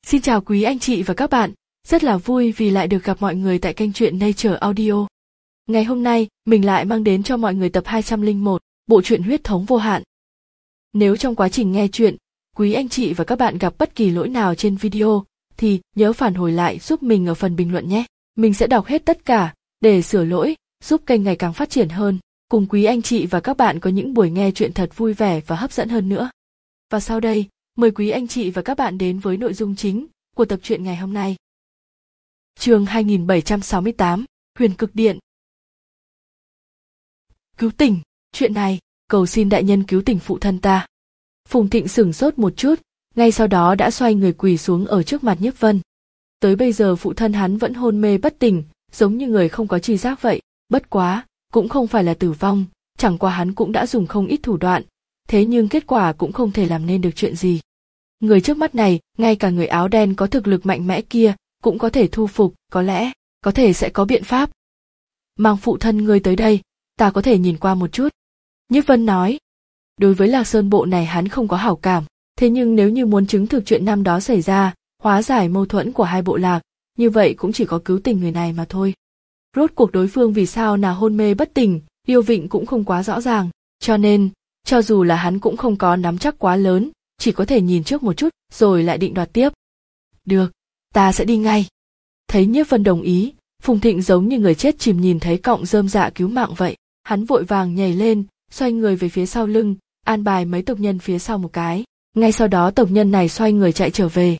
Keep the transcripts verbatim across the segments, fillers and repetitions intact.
Xin chào quý anh chị và các bạn, rất là vui vì lại được gặp mọi người tại kênh truyện Nature Audio. Ngày hôm nay, mình lại mang đến cho mọi người tập hai trăm lẻ một, bộ truyện Huyết thống vô hạn. Nếu trong quá trình nghe truyện, quý anh chị và các bạn gặp bất kỳ lỗi nào trên video, thì nhớ phản hồi lại giúp mình ở phần bình luận nhé. Mình sẽ đọc hết tất cả, để sửa lỗi, giúp kênh ngày càng phát triển hơn, cùng quý anh chị và các bạn có những buổi nghe truyện thật vui vẻ và hấp dẫn hơn nữa. Và sau đây, mời quý anh chị và các bạn đến với nội dung chính của tập truyện ngày hôm nay. Chương hai nghìn bảy trăm sáu mươi tám, Huyền Cực Điện. Cứu tỉnh, chuyện này, cầu xin đại nhân cứu tỉnh phụ thân ta. Phùng Thịnh sửng sốt một chút, ngay sau đó đã xoay người quỳ xuống ở trước mặt Nhiếp Vân. Tới bây giờ phụ thân hắn vẫn hôn mê bất tỉnh, giống như người không có tri giác vậy, bất quá, cũng không phải là tử vong, chẳng qua hắn cũng đã dùng không ít thủ đoạn, thế nhưng kết quả cũng không thể làm nên được chuyện gì. Người trước mắt này, ngay cả người áo đen có thực lực mạnh mẽ kia, cũng có thể thu phục, có lẽ, có thể sẽ có biện pháp. Mang phụ thân ngươi tới đây, ta có thể nhìn qua một chút. Nhiếp Vân nói, đối với Lạc Sơn bộ này hắn không có hảo cảm, thế nhưng nếu như muốn chứng thực chuyện năm đó xảy ra, hóa giải mâu thuẫn của hai bộ lạc, như vậy cũng chỉ có cứu tỉnh người này mà thôi. Rốt cuộc đối phương vì sao nào hôn mê bất tỉnh, Điêu Vịnh cũng không quá rõ ràng, cho nên, cho dù là hắn cũng không có nắm chắc quá lớn, chỉ có thể nhìn trước một chút, rồi lại định đoạt tiếp. Được, ta sẽ đi ngay. Thấy Nhiếp Vân đồng ý, Phùng Thịnh giống như người chết chìm nhìn thấy cọng rơm dạ cứu mạng vậy, hắn vội vàng nhảy lên, xoay người về phía sau lưng, an bài mấy tộc nhân phía sau một cái, ngay sau đó tộc nhân này xoay người chạy trở về.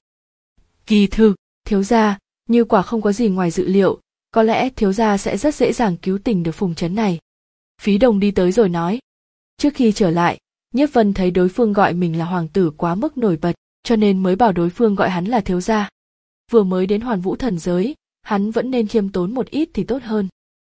Kỳ thực, thiếu gia, như quả không có gì ngoài dự liệu, có lẽ thiếu gia sẽ rất dễ dàng cứu tỉnh được Phùng trấn này. Phí Đồng đi tới rồi nói. Trước khi trở lại, Nhiếp Vân thấy đối phương gọi mình là hoàng tử quá mức nổi bật, cho nên mới bảo đối phương gọi hắn là thiếu gia. Vừa mới đến Hoàn Vũ thần giới, hắn vẫn nên khiêm tốn một ít thì tốt hơn.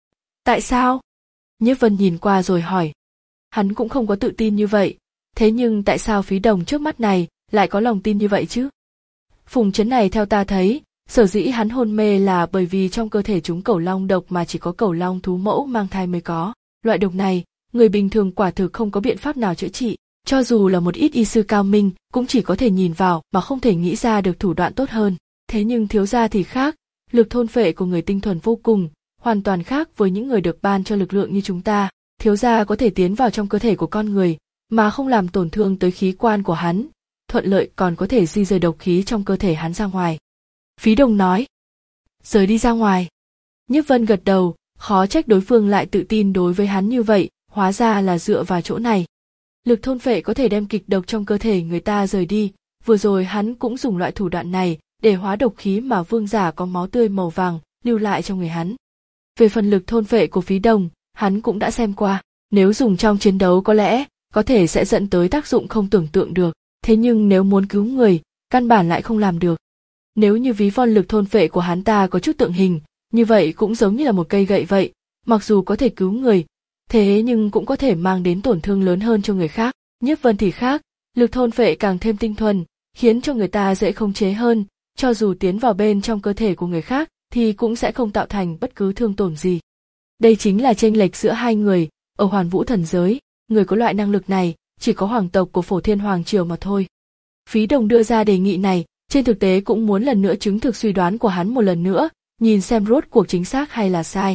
Tại sao? Nhiếp Vân nhìn qua rồi hỏi. Hắn cũng không có tự tin như vậy, thế nhưng tại sao Phí Đồng trước mắt này lại có lòng tin như vậy chứ? Phùng trấn này theo ta thấy, sở dĩ hắn hôn mê là bởi vì trong cơ thể chúng cẩu long độc mà chỉ có cẩu long thú mẫu mang thai mới có. Loại độc này, người bình thường quả thực không có biện pháp nào chữa trị, cho dù là một ít y sư cao minh cũng chỉ có thể nhìn vào mà không thể nghĩ ra được thủ đoạn tốt hơn. Thế nhưng thiếu gia thì khác, lực thôn phệ của người tinh thuần vô cùng, hoàn toàn khác với những người được ban cho lực lượng như chúng ta. Thiếu gia có thể tiến vào trong cơ thể của con người mà không làm tổn thương tới khí quan của hắn, thuận lợi còn có thể di rời độc khí trong cơ thể hắn ra ngoài. Phí Đồng nói, rời đi ra ngoài. Nhiếp Vân gật đầu, khó trách đối phương lại tự tin đối với hắn như vậy, hóa ra là dựa vào chỗ này. Lực thôn phệ có thể đem kịch độc trong cơ thể người ta rời đi, vừa rồi hắn cũng dùng loại thủ đoạn này để hóa độc khí mà vương giả có máu tươi màu vàng lưu lại trong người hắn. Về phần lực thôn phệ của Phí Đồng, hắn cũng đã xem qua, nếu dùng trong chiến đấu có lẽ có thể sẽ dẫn tới tác dụng không tưởng tượng được, thế nhưng nếu muốn cứu người, căn bản lại không làm được. Nếu như ví von lực thôn phệ của hắn ta có chút tượng hình, như vậy cũng giống như là một cây gậy vậy, mặc dù có thể cứu người, thế nhưng cũng có thể mang đến tổn thương lớn hơn cho người khác. Nhiếp Vân thì khác, lực thôn phệ càng thêm tinh thuần, khiến cho người ta dễ khống chế hơn, cho dù tiến vào bên trong cơ thể của người khác thì cũng sẽ không tạo thành bất cứ thương tổn gì. Đây chính là chênh lệch giữa hai người, ở Hoàn Vũ thần giới, người có loại năng lực này chỉ có hoàng tộc của Phổ Thiên Hoàng triều mà thôi. Phí Đồng đưa ra đề nghị này, trên thực tế cũng muốn lần nữa chứng thực suy đoán của hắn một lần nữa, nhìn xem rốt cuộc chính xác hay là sai.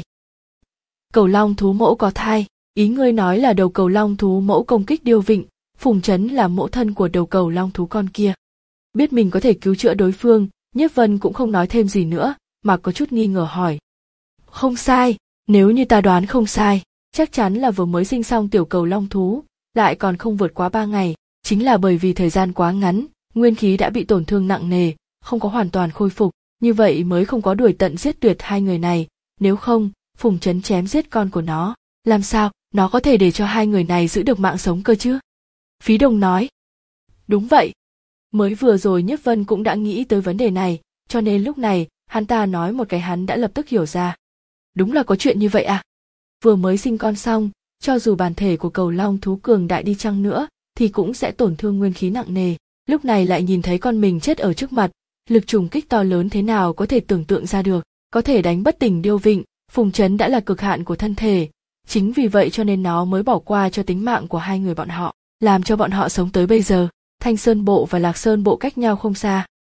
Cẩu long thú mẫu có thai, ý ngươi nói là đầu cẩu long thú mẫu công kích Điêu Vịnh, Phùng trấn là mẫu thân của đầu cẩu long thú con kia. Biết mình có thể cứu chữa đối phương, Nhiếp Vân cũng không nói thêm gì nữa, mà có chút nghi ngờ hỏi. Không sai, nếu như ta đoán không sai, chắc chắn là vừa mới sinh xong tiểu cẩu long thú, lại còn không vượt quá ba ngày, chính là bởi vì thời gian quá ngắn, nguyên khí đã bị tổn thương nặng nề, không có hoàn toàn khôi phục, như vậy mới không có đuổi tận giết tuyệt hai người này, nếu không, Phùng trấn chém giết con của nó, làm sao nó có thể để cho hai người này giữ được mạng sống cơ chứ? Phí Đồng nói. Đúng vậy. Mới vừa rồi Nhiếp Vân cũng đã nghĩ tới vấn đề này, cho nên lúc này, hắn ta nói một cái hắn đã lập tức hiểu ra. Đúng là có chuyện như vậy à? Vừa mới sinh con xong, cho dù bản thể của cẩu long thú cường đại đi chăng nữa, thì cũng sẽ tổn thương nguyên khí nặng nề. Lúc này lại nhìn thấy con mình chết ở trước mặt, lực trùng kích to lớn thế nào có thể tưởng tượng ra được, có thể đánh bất tỉnh Điêu Vịnh, Phùng trấn đã là cực hạn của thân thể, chính vì vậy cho nên nó mới bỏ qua cho tính mạng của hai người bọn họ, làm cho bọn họ sống tới bây giờ. Thanh Sơn Bộ và Lạc Sơn Bộ cách nhau không xa,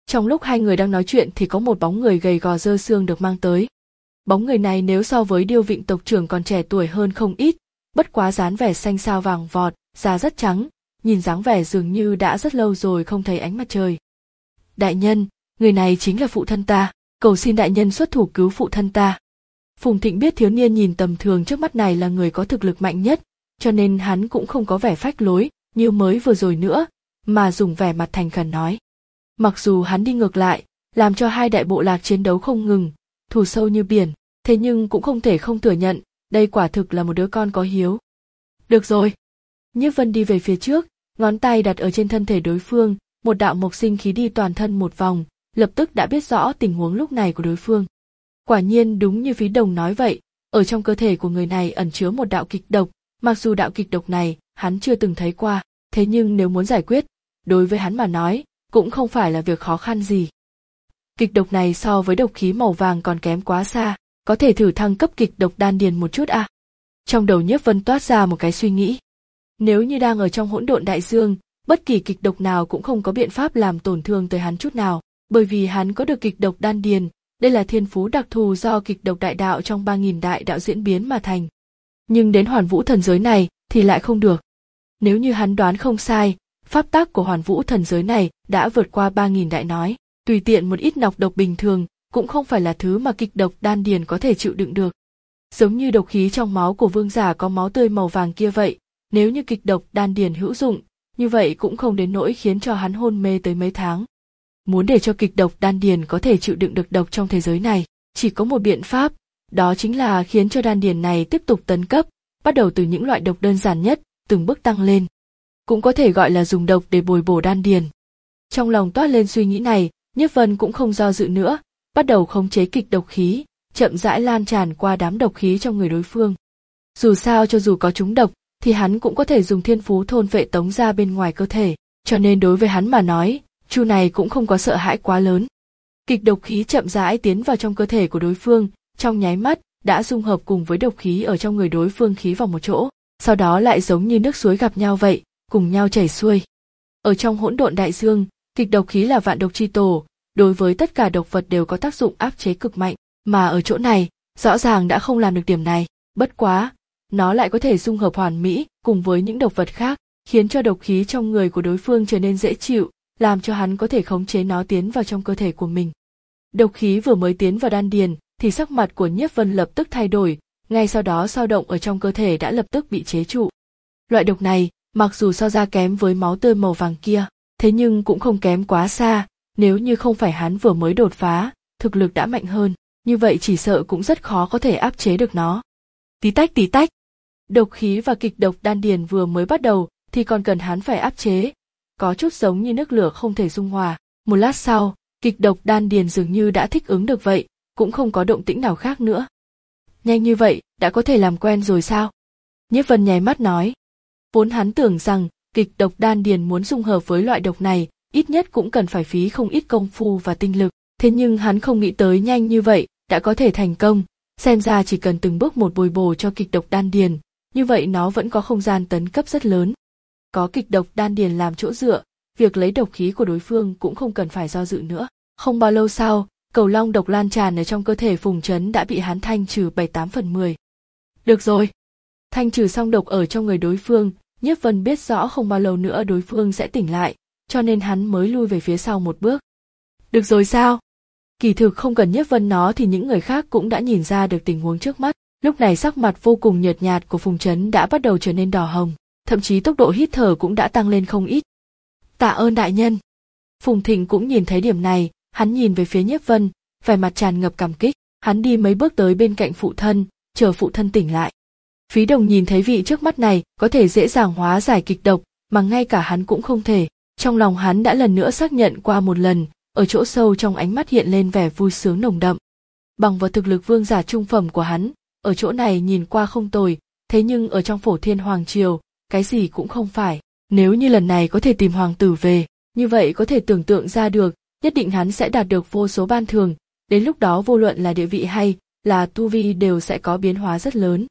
Trong lúc hai người đang nói chuyện thì có một bóng người gầy gò dơ xương được mang tới. Bóng người này nếu so với Điêu Vịnh tộc trưởng còn trẻ tuổi hơn không ít, bất quá dáng vẻ xanh xao vàng vọt, da rất trắng, nhìn dáng vẻ dường như đã rất lâu rồi không thấy ánh mặt trời. Đại nhân, người này chính là phụ thân ta, cầu xin đại nhân xuất thủ cứu phụ thân ta. Phùng Thịnh biết thiếu niên nhìn tầm thường trước mắt này là người có thực lực mạnh nhất, cho nên hắn cũng không có vẻ phách lối như mới vừa rồi nữa, mà dùng vẻ mặt thành khẩn nói. Mặc dù hắn đi ngược lại, làm cho hai đại bộ lạc chiến đấu không ngừng, thù sâu như biển, thế nhưng cũng không thể không thừa nhận, đây quả thực là một đứa con có hiếu. Được rồi. Nhiếp Vân đi về phía trước, ngón tay đặt ở trên thân thể đối phương, một đạo mộc sinh khí đi toàn thân một vòng, lập tức đã biết rõ tình huống lúc này của đối phương. Quả nhiên đúng như Phí Đồng nói vậy, ở trong cơ thể của người này ẩn chứa một đạo kịch độc, mặc dù đạo kịch độc này hắn chưa từng thấy qua, thế nhưng nếu muốn giải quyết, đối với hắn mà nói, cũng không phải là việc khó khăn gì. Kịch độc này so với độc khí màu vàng còn kém quá xa, có thể thử thăng cấp kịch độc đan điền một chút à? Trong đầu Nhiếp Vân toát ra một cái suy nghĩ. Nếu như đang ở trong hỗn độn đại dương, bất kỳ kịch độc nào cũng không có biện pháp làm tổn thương tới hắn chút nào, bởi vì hắn có được kịch độc đan điền, đây là thiên phú đặc thù do kịch độc đại đạo trong ba nghìn đại đạo diễn biến mà thành. Nhưng đến Hoàn Vũ thần giới này thì lại không được. Nếu như hắn đoán không sai, pháp tắc của Hoàn Vũ thần giới này đã vượt qua ba nghìn đại nói, tùy tiện một ít nọc độc bình thường cũng không phải là thứ mà kịch độc đan điền có thể chịu đựng được. Giống như độc khí trong máu của vương giả có máu tươi màu vàng kia vậy, nếu như kịch độc đan điền hữu dụng, như vậy cũng không đến nỗi khiến cho hắn hôn mê tới mấy tháng. Muốn để cho kịch độc đan điền có thể chịu đựng được độc trong thế giới này, chỉ có một biện pháp, đó chính là khiến cho đan điền này tiếp tục tấn cấp, bắt đầu từ những loại độc đơn giản nhất, từng bước tăng lên. Cũng có thể gọi là dùng độc để bồi bổ đan điền. Trong lòng toát lên suy nghĩ này, Nhiếp Vân cũng không do dự nữa, bắt đầu khống chế kịch độc khí, chậm rãi lan tràn qua đám độc khí trong người đối phương. Dù sao cho dù có trúng độc, thì hắn cũng có thể dùng thiên phú thôn vệ tống ra bên ngoài cơ thể, cho nên đối với hắn mà nói, chu này cũng không có sợ hãi quá lớn. Kịch độc khí chậm rãi tiến vào trong cơ thể của đối phương, trong nháy mắt đã dung hợp cùng với độc khí ở trong người đối phương khí vào một chỗ, sau đó lại giống như nước suối gặp nhau vậy, cùng nhau chảy xuôi. Ở trong hỗn độn đại dương, kịch độc khí là vạn độc chi tổ, đối với tất cả độc vật đều có tác dụng áp chế cực mạnh, mà ở chỗ này, rõ ràng đã không làm được điểm này, bất quá, nó lại có thể dung hợp hoàn mỹ cùng với những độc vật khác, khiến cho độc khí trong người của đối phương trở nên dễ chịu, làm cho hắn có thể khống chế nó tiến vào trong cơ thể của mình. Độc khí vừa mới tiến vào đan điền, thì sắc mặt của Nhiếp Vân lập tức thay đổi, ngay sau đó dao động ở trong cơ thể đã lập tức bị chế trụ. Loại độc này, mặc dù so ra kém với máu tươi màu vàng kia, thế nhưng cũng không kém quá xa, nếu như không phải hắn vừa mới đột phá, thực lực đã mạnh hơn, như vậy chỉ sợ cũng rất khó có thể áp chế được nó. Tí tách tí tách, độc khí và kịch độc đan điền vừa mới bắt đầu thì còn cần hắn phải áp chế, có chút giống như nước lửa không thể dung hòa. Một lát sau, kịch độc đan điền dường như đã thích ứng được vậy, cũng không có động tĩnh nào khác nữa. Nhanh như vậy, đã có thể làm quen rồi sao? Nhiếp Vân nháy mắt nói. Vốn hắn tưởng rằng kịch độc đan điền muốn dung hợp với loại độc này, ít nhất cũng cần phải phí không ít công phu và tinh lực, thế nhưng hắn không nghĩ tới nhanh như vậy, đã có thể thành công, xem ra chỉ cần từng bước một bồi bổ cho kịch độc đan điền, như vậy nó vẫn có không gian tấn cấp rất lớn. Có kịch độc đan điền làm chỗ dựa, việc lấy độc khí của đối phương cũng không cần phải do dự nữa. Không bao lâu sau, cầu long độc lan tràn ở trong cơ thể Phùng Chấn đã bị hắn thanh trừ bảy tám phần mười. Được rồi. Thanh trừ xong độc ở trong người đối phương, Nhiếp Vân biết rõ không bao lâu nữa đối phương sẽ tỉnh lại, cho nên hắn mới lui về phía sau một bước. Được rồi sao? Kỳ thực không cần Nhiếp Vân nó thì những người khác cũng đã nhìn ra được tình huống trước mắt. Lúc này sắc mặt vô cùng nhợt nhạt của Phùng Chấn đã bắt đầu trở nên đỏ hồng, thậm chí tốc độ hít thở cũng đã tăng lên không ít. Tạ ơn đại nhân. Phùng Thịnh cũng nhìn thấy điểm này, hắn nhìn về phía Nhiếp Vân, vẻ mặt tràn ngập cảm kích, hắn đi mấy bước tới bên cạnh phụ thân, chờ phụ thân tỉnh lại. Phí Đồng nhìn thấy vị trước mắt này có thể dễ dàng hóa giải kịch độc, mà ngay cả hắn cũng không thể. Trong lòng hắn đã lần nữa xác nhận qua một lần, ở chỗ sâu trong ánh mắt hiện lên vẻ vui sướng nồng đậm. Bằng vào thực lực vương giả trung phẩm của hắn, ở chỗ này nhìn qua không tồi, thế nhưng ở trong Phổ Thiên Hoàng Triều, cái gì cũng không phải. Nếu như lần này có thể tìm hoàng tử về, như vậy có thể tưởng tượng ra được, nhất định hắn sẽ đạt được vô số ban thưởng, đến lúc đó vô luận là địa vị hay là tu vi đều sẽ có biến hóa rất lớn.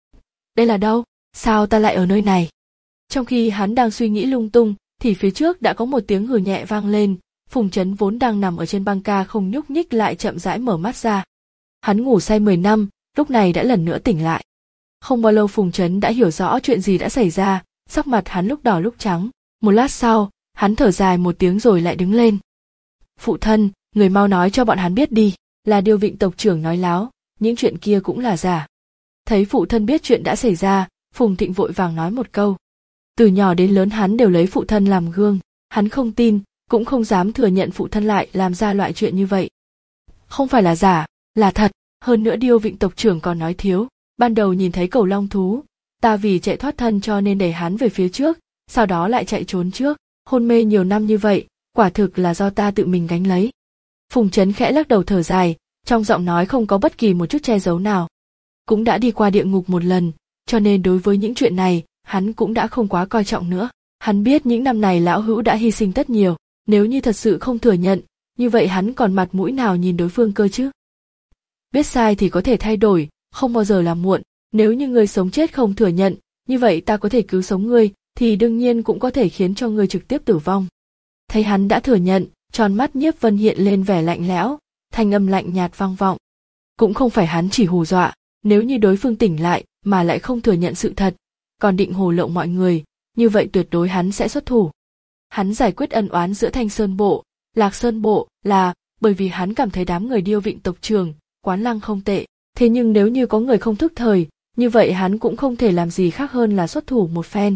Đây là đâu? Sao ta lại ở nơi này? Trong khi hắn đang suy nghĩ lung tung, thì phía trước đã có một tiếng hừ nhẹ vang lên, Phùng Chấn vốn đang nằm ở trên băng ca không nhúc nhích lại chậm rãi mở mắt ra. Hắn ngủ say mười năm, lúc này đã lần nữa tỉnh lại. Không bao lâu Phùng Chấn đã hiểu rõ chuyện gì đã xảy ra, sắc mặt hắn lúc đỏ lúc trắng. Một lát sau, hắn thở dài một tiếng rồi lại đứng lên. Phụ thân, người mau nói cho bọn hắn biết đi, là Điêu Vịnh tộc trưởng nói láo, những chuyện kia cũng là giả. Thấy phụ thân biết chuyện đã xảy ra, Phùng Thịnh vội vàng nói một câu. Từ nhỏ đến lớn hắn đều lấy phụ thân làm gương, hắn không tin, cũng không dám thừa nhận phụ thân lại làm ra loại chuyện như vậy. Không phải là giả, là thật, hơn nữa Điêu Vịnh tộc trưởng còn nói thiếu, ban đầu nhìn thấy cầu long thú, ta vì chạy thoát thân cho nên đẩy hắn về phía trước, sau đó lại chạy trốn trước, hôn mê nhiều năm như vậy, quả thực là do ta tự mình gánh lấy. Phùng Chấn khẽ lắc đầu thở dài, trong giọng nói không có bất kỳ một chút che giấu nào. Cũng đã đi qua địa ngục một lần, cho nên đối với những chuyện này, hắn cũng đã không quá coi trọng nữa. Hắn biết những năm này lão hữu đã hy sinh tất nhiều, nếu như thật sự không thừa nhận, như vậy hắn còn mặt mũi nào nhìn đối phương cơ chứ? Biết sai thì có thể thay đổi, không bao giờ là muộn, nếu như ngươi sống chết không thừa nhận, như vậy ta có thể cứu sống ngươi, thì đương nhiên cũng có thể khiến cho ngươi trực tiếp tử vong. Thấy hắn đã thừa nhận, tròn mắt Nhiếp Vân hiện lên vẻ lạnh lẽo, thanh âm lạnh nhạt vang vọng. Cũng không phải hắn chỉ hù dọa, nếu như đối phương tỉnh lại mà lại không thừa nhận sự thật, còn định hồ lộng mọi người, như vậy tuyệt đối hắn sẽ xuất thủ. Hắn giải quyết ân oán giữa Thanh Sơn Bộ, Lạc Sơn Bộ là bởi vì hắn cảm thấy đám người Điêu Vịnh tộc trưởng, Quán Lăng không tệ, thế nhưng nếu như có người không thức thời, như vậy hắn cũng không thể làm gì khác hơn là xuất thủ một phen.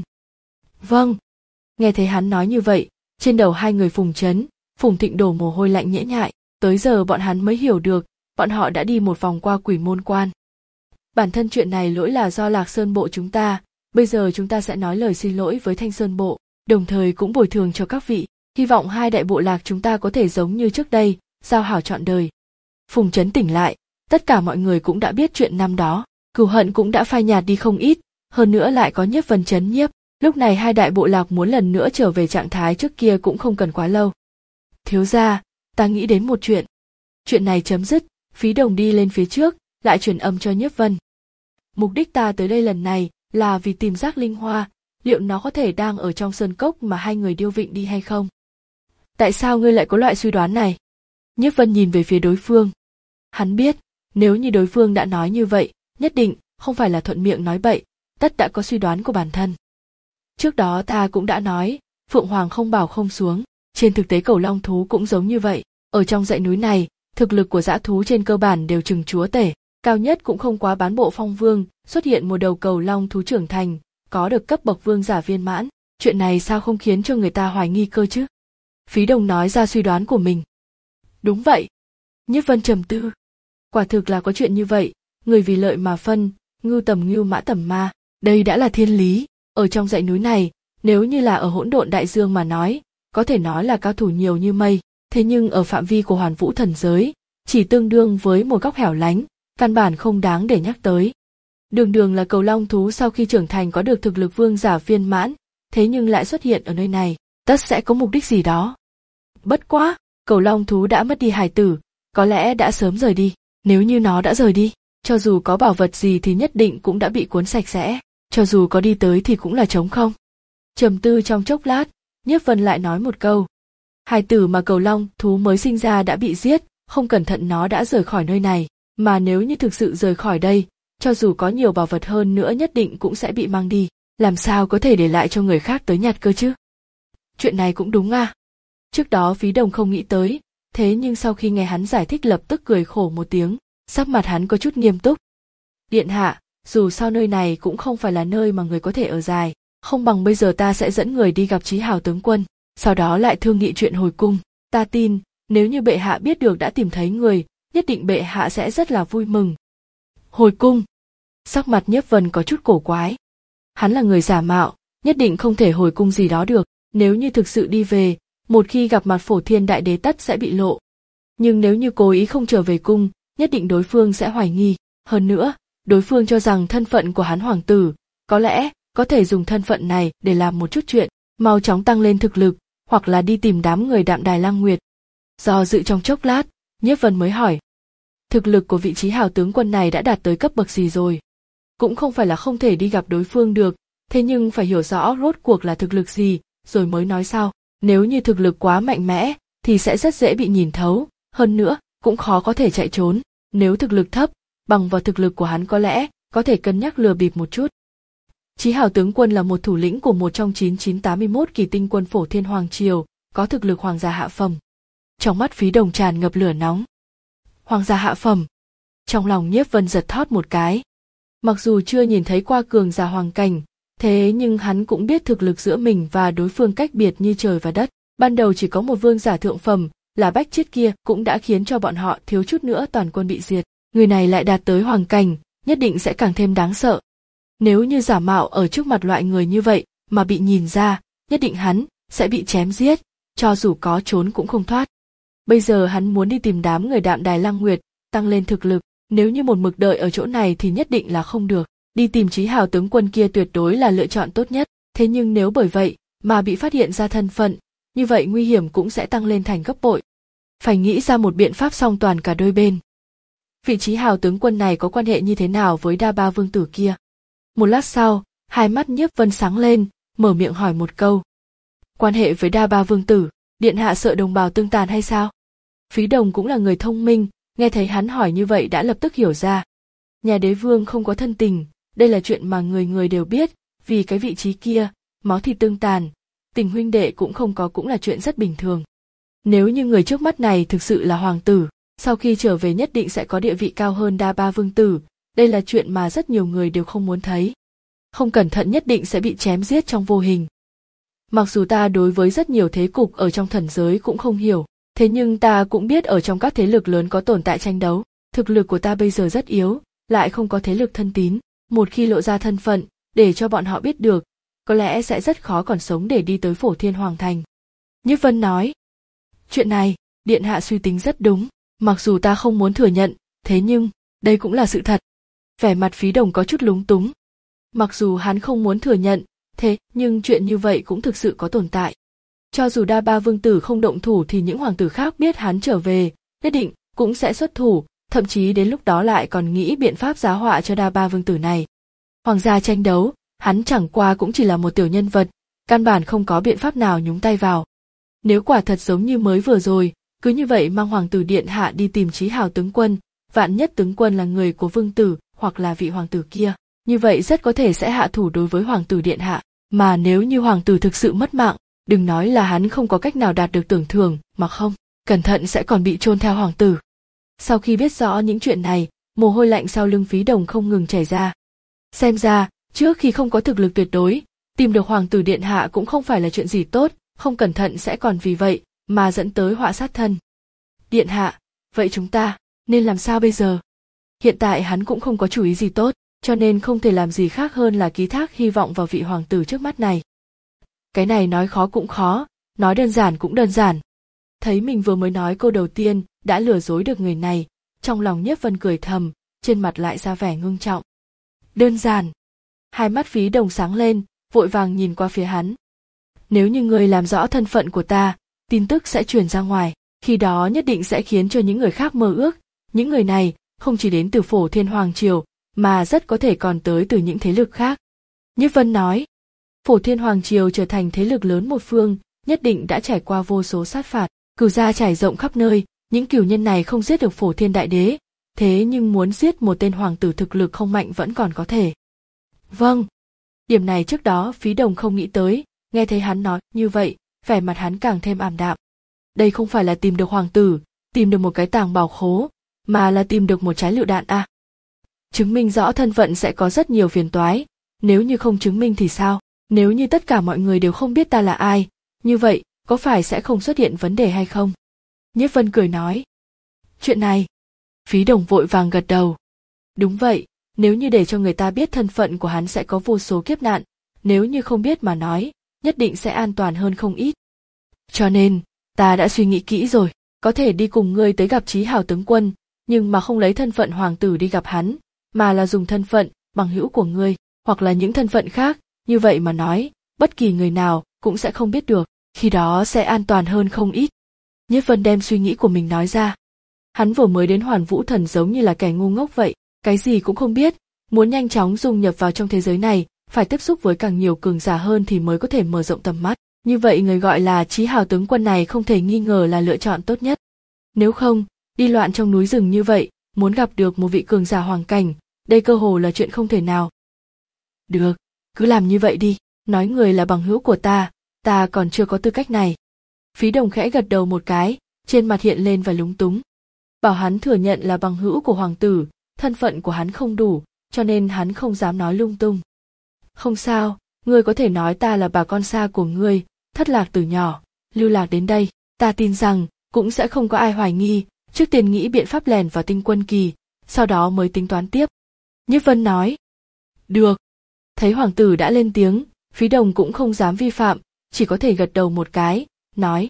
Vâng. Nghe thấy hắn nói như vậy, trên đầu hai người Phùng Chấn, Phùng Thịnh đổ mồ hôi lạnh nhễ nhại, tới giờ bọn hắn mới hiểu được, bọn họ đã đi một vòng qua Quỷ Môn Quan. Bản thân chuyện này lỗi là do Lạc Sơn Bộ chúng ta, bây giờ chúng ta sẽ nói lời xin lỗi với Thanh Sơn Bộ, đồng thời cũng bồi thường cho các vị, hy vọng hai đại bộ lạc chúng ta có thể giống như trước đây, giao hảo trọn đời. Phùng Chấn tỉnh lại, tất cả mọi người cũng đã biết chuyện năm đó, cừu hận cũng đã phai nhạt đi không ít, hơn nữa lại có Nhiếp Vân chấn nhiếp, lúc này hai đại bộ lạc muốn lần nữa trở về trạng thái trước kia cũng không cần quá lâu. Thiếu gia, ta nghĩ đến một chuyện. Chuyện này chấm dứt, Phí Đồng đi lên phía trước, lại truyền âm cho Nhiếp Vân. Mục đích ta tới đây lần này là vì tìm Giác Linh Hoa, liệu nó có thể đang ở trong sơn cốc mà hai người Điêu Vịnh đi hay không? Tại sao ngươi lại có loại suy đoán này? Nhiếp Vân nhìn về phía đối phương. Hắn biết, nếu như đối phương đã nói như vậy, nhất định không phải là thuận miệng nói bậy, tất đã có suy đoán của bản thân. Trước đó ta cũng đã nói, Phượng Hoàng không bảo không xuống, trên thực tế cầu long thú cũng giống như vậy, ở trong dãy núi này, thực lực của dã thú trên cơ bản đều chừng chúa tể, cao nhất cũng không quá bán bộ phong vương, xuất hiện một đầu cầu long thú trưởng thành, có được cấp bậc vương giả viên mãn, chuyện này sao không khiến cho người ta hoài nghi cơ chứ? Phí Đồng nói ra suy đoán của mình. Đúng vậy. Nhiếp Vân trầm tư. Quả thực là có chuyện như vậy, người vì lợi mà phân, ngưu tầm ngưu mã tầm ma, đây đã là thiên lý, ở trong dãy núi này, nếu như là ở hỗn độn đại dương mà nói, có thể nói là cao thủ nhiều như mây, thế nhưng ở phạm vi của Hoàn Vũ thần giới, chỉ tương đương với một góc hẻo lánh, căn bản không đáng để nhắc tới. Đường đường là cầu long thú sau khi trưởng thành có được thực lực vương giả viên mãn, thế nhưng lại xuất hiện ở nơi này, tất sẽ có mục đích gì đó. Bất quá, cầu long thú đã mất đi hài tử, có lẽ đã sớm rời đi, nếu như nó đã rời đi, cho dù có bảo vật gì thì nhất định cũng đã bị cuốn sạch sẽ, cho dù có đi tới thì cũng là trống không. Trầm tư trong chốc lát, Nhiếp Vân lại nói một câu. Hài tử mà cầu long thú mới sinh ra đã bị giết, không cẩn thận nó đã rời khỏi nơi này, mà nếu như thực sự rời khỏi đây, cho dù có nhiều bảo vật hơn nữa nhất định cũng sẽ bị mang đi, làm sao có thể để lại cho người khác tới nhặt cơ chứ? Chuyện này cũng đúng à? Trước đó Phí Đồng không nghĩ tới, thế nhưng sau khi nghe hắn giải thích lập tức cười khổ một tiếng, sắc mặt hắn có chút nghiêm túc. Điện hạ, dù sao nơi này cũng không phải là nơi mà người có thể ở dài, không bằng bây giờ ta sẽ dẫn người đi gặp Chí Hào tướng quân, sau đó lại thương nghị chuyện hồi cung. Ta tin, nếu như bệ hạ biết được đã tìm thấy người, nhất định bệ hạ sẽ rất là vui mừng. Hồi cung. Sắc mặt Nhiếp Vân có chút cổ quái. Hắn là người giả mạo, nhất định không thể hồi cung gì đó được, nếu như thực sự đi về, một khi gặp mặt Phổ Thiên Đại Đế tất sẽ bị lộ. Nhưng nếu như cố ý không trở về cung, nhất định đối phương sẽ hoài nghi, hơn nữa, đối phương cho rằng thân phận của hắn hoàng tử, có lẽ có thể dùng thân phận này để làm một chút chuyện, mau chóng tăng lên thực lực, hoặc là đi tìm đám người Đạm Đài Lang Nguyệt. Do dự trong chốc lát, Nhiếp Vân mới hỏi. Thực lực của vị Chí Hào tướng quân này đã đạt tới cấp bậc gì rồi? Cũng không phải là không thể đi gặp đối phương được, thế nhưng phải hiểu rõ rốt cuộc là thực lực gì, rồi mới nói sau. Nếu như thực lực quá mạnh mẽ, thì sẽ rất dễ bị nhìn thấu, hơn nữa, cũng khó có thể chạy trốn. Nếu thực lực thấp, bằng vào thực lực của hắn có lẽ, có thể cân nhắc lừa bịp một chút. Chí Hào tướng quân là một thủ lĩnh của một trong chín chín tám mươi mốt kỳ tinh quân Phổ Thiên Hoàng Triều, có thực lực hoàng gia hạ phẩm. Trong mắt Phí Đồng tràn ngập lửa nóng. Hoàng gia hạ phẩm. Trong lòng Nhiếp Vân giật thót một cái. Mặc dù chưa nhìn thấy qua cường giả hoàng cảnh, thế nhưng hắn cũng biết thực lực giữa mình và đối phương cách biệt như trời và đất. Ban đầu chỉ có một vương giả thượng phẩm, là Bách Chiết kia cũng đã khiến cho bọn họ thiếu chút nữa toàn quân bị diệt. Người này lại đạt tới hoàng cảnh, nhất định sẽ càng thêm đáng sợ. Nếu như giả mạo ở trước mặt loại người như vậy mà bị nhìn ra, nhất định hắn sẽ bị chém giết, cho dù có trốn cũng không thoát. Bây giờ hắn muốn đi tìm đám người Đạm Đài Lăng Nguyệt, tăng lên thực lực, nếu như một mực đợi ở chỗ này thì nhất định là không được. Đi tìm Chí Hào tướng quân kia tuyệt đối là lựa chọn tốt nhất, thế nhưng nếu bởi vậy mà bị phát hiện ra thân phận, như vậy nguy hiểm cũng sẽ tăng lên thành gấp bội. Phải nghĩ ra một biện pháp song toàn cả đôi bên. Vị Chí Hào tướng quân này có quan hệ như thế nào với Đa Ba vương tử kia? Một lát sau, hai mắt Nhiếp Vân sáng lên, mở miệng hỏi một câu. Quan hệ với Đa Ba vương tử, điện hạ sợ đồng bào tương tàn hay sao? Phí Đồng cũng là người thông minh, nghe thấy hắn hỏi như vậy đã lập tức hiểu ra. Nhà đế vương không có thân tình, đây là chuyện mà người người đều biết, vì cái vị trí kia, máu thịt tương tàn, tình huynh đệ cũng không có cũng là chuyện rất bình thường. Nếu như người trước mắt này thực sự là hoàng tử, sau khi trở về nhất định sẽ có địa vị cao hơn Đa Ba vương tử, đây là chuyện mà rất nhiều người đều không muốn thấy. Không cẩn thận nhất định sẽ bị chém giết trong vô hình. Mặc dù ta đối với rất nhiều thế cục ở trong thần giới cũng không hiểu, thế nhưng ta cũng biết ở trong các thế lực lớn có tồn tại tranh đấu, thực lực của ta bây giờ rất yếu, lại không có thế lực thân tín, một khi lộ ra thân phận, để cho bọn họ biết được, có lẽ sẽ rất khó còn sống để đi tới Phổ Thiên Hoàng Thành. Nhiếp Vân nói, chuyện này, điện hạ suy tính rất đúng, mặc dù ta không muốn thừa nhận, thế nhưng, đây cũng là sự thật. Vẻ mặt Phí Đồng có chút lúng túng. Mặc dù hắn không muốn thừa nhận, thế nhưng chuyện như vậy cũng thực sự có tồn tại. Cho dù Đa Ba vương tử không động thủ thì những hoàng tử khác biết hắn trở về, nhất định cũng sẽ xuất thủ, thậm chí đến lúc đó lại còn nghĩ biện pháp giá họa cho Đa Ba vương tử này. Hoàng gia tranh đấu, hắn chẳng qua cũng chỉ là một tiểu nhân vật, căn bản không có biện pháp nào nhúng tay vào. Nếu quả thật giống như mới vừa rồi, cứ như vậy mang hoàng tử điện hạ đi tìm Chí Hào tướng quân, vạn nhất tướng quân là người của vương tử hoặc là vị hoàng tử kia, như vậy rất có thể sẽ hạ thủ đối với hoàng tử điện hạ, mà nếu như hoàng tử thực sự mất mạng, đừng nói là hắn không có cách nào đạt được tưởng thưởng, mà không, cẩn thận sẽ còn bị chôn theo hoàng tử. Sau khi biết rõ những chuyện này, mồ hôi lạnh sau lưng Phí Đồng không ngừng chảy ra. Xem ra, trước khi không có thực lực tuyệt đối, tìm được hoàng tử điện hạ cũng không phải là chuyện gì tốt, không cẩn thận sẽ còn vì vậy mà dẫn tới họa sát thân. Điện hạ, vậy chúng ta nên làm sao bây giờ? Hiện tại hắn cũng không có chủ ý gì tốt, cho nên không thể làm gì khác hơn là ký thác hy vọng vào vị hoàng tử trước mắt này. Cái này nói khó cũng khó, nói đơn giản cũng đơn giản. Thấy mình vừa mới nói câu đầu tiên đã lừa dối được người này, trong lòng Nhiếp Vân cười thầm, trên mặt lại ra vẻ ngưng trọng. Đơn giản. Hai mắt Phí Đồng sáng lên, vội vàng nhìn qua phía hắn. Nếu như người làm rõ thân phận của ta, tin tức sẽ truyền ra ngoài, khi đó nhất định sẽ khiến cho những người khác mơ ước. Những người này không chỉ đến từ Phổ Thiên Hoàng Triều, mà rất có thể còn tới từ những thế lực khác. Nhiếp Vân nói, Phổ Thiên Hoàng Triều trở thành thế lực lớn một phương, nhất định đã trải qua vô số sát phạt, cừu gia trải rộng khắp nơi, những cừu nhân này không giết được Phổ Thiên Đại Đế, thế nhưng muốn giết một tên hoàng tử thực lực không mạnh vẫn còn có thể. Vâng, điểm này trước đó Phí Đồng không nghĩ tới, nghe thấy hắn nói như vậy, vẻ mặt hắn càng thêm ảm đạm. Đây không phải là tìm được hoàng tử, tìm được một cái tàng bảo khố, mà là tìm được một trái lựu đạn à. Chứng minh rõ thân phận sẽ có rất nhiều phiền toái, nếu như không chứng minh thì sao? Nếu như tất cả mọi người đều không biết ta là ai, như vậy, có phải sẽ không xuất hiện vấn đề hay không? Nhiếp Vân cười nói. Chuyện này, Phí Đồng vội vàng gật đầu. Đúng vậy, nếu như để cho người ta biết thân phận của hắn sẽ có vô số kiếp nạn, nếu như không biết mà nói, nhất định sẽ an toàn hơn không ít. Cho nên, ta đã suy nghĩ kỹ rồi, có thể đi cùng ngươi tới gặp Chí Hào tướng quân, nhưng mà không lấy thân phận hoàng tử đi gặp hắn, mà là dùng thân phận bằng hữu của ngươi, hoặc là những thân phận khác, như vậy mà nói, bất kỳ người nào cũng sẽ không biết được, khi đó sẽ an toàn hơn không ít. Nhiếp Vân đem suy nghĩ của mình nói ra. Hắn vừa mới đến Hoàn Vũ Thần giống như là kẻ ngu ngốc vậy, cái gì cũng không biết, muốn nhanh chóng dung nhập vào trong thế giới này, phải tiếp xúc với càng nhiều cường giả hơn thì mới có thể mở rộng tầm mắt. Như vậy người gọi là Chí Hào tướng quân này không thể nghi ngờ là lựa chọn tốt nhất. Nếu không, đi loạn trong núi rừng như vậy, muốn gặp được một vị cường giả hoàng cảnh, đây cơ hồ là chuyện không thể nào. Được, cứ làm như vậy đi, nói người là bằng hữu của ta, ta còn chưa có tư cách này. Phí Đồng khẽ gật đầu một cái, trên mặt hiện lên và lúng túng. Bảo hắn thừa nhận là bằng hữu của hoàng tử, thân phận của hắn không đủ, cho nên hắn không dám nói lung tung. Không sao, ngươi có thể nói ta là bà con xa của ngươi, thất lạc từ nhỏ, lưu lạc đến đây, ta tin rằng cũng sẽ không có ai hoài nghi, trước tiên nghĩ biện pháp lèn vào Tinh Quân Kỳ, sau đó mới tính toán tiếp. Nhiếp Vân nói. Được. Thấy hoàng tử đã lên tiếng, Phí Đồng cũng không dám vi phạm, chỉ có thể gật đầu một cái, nói.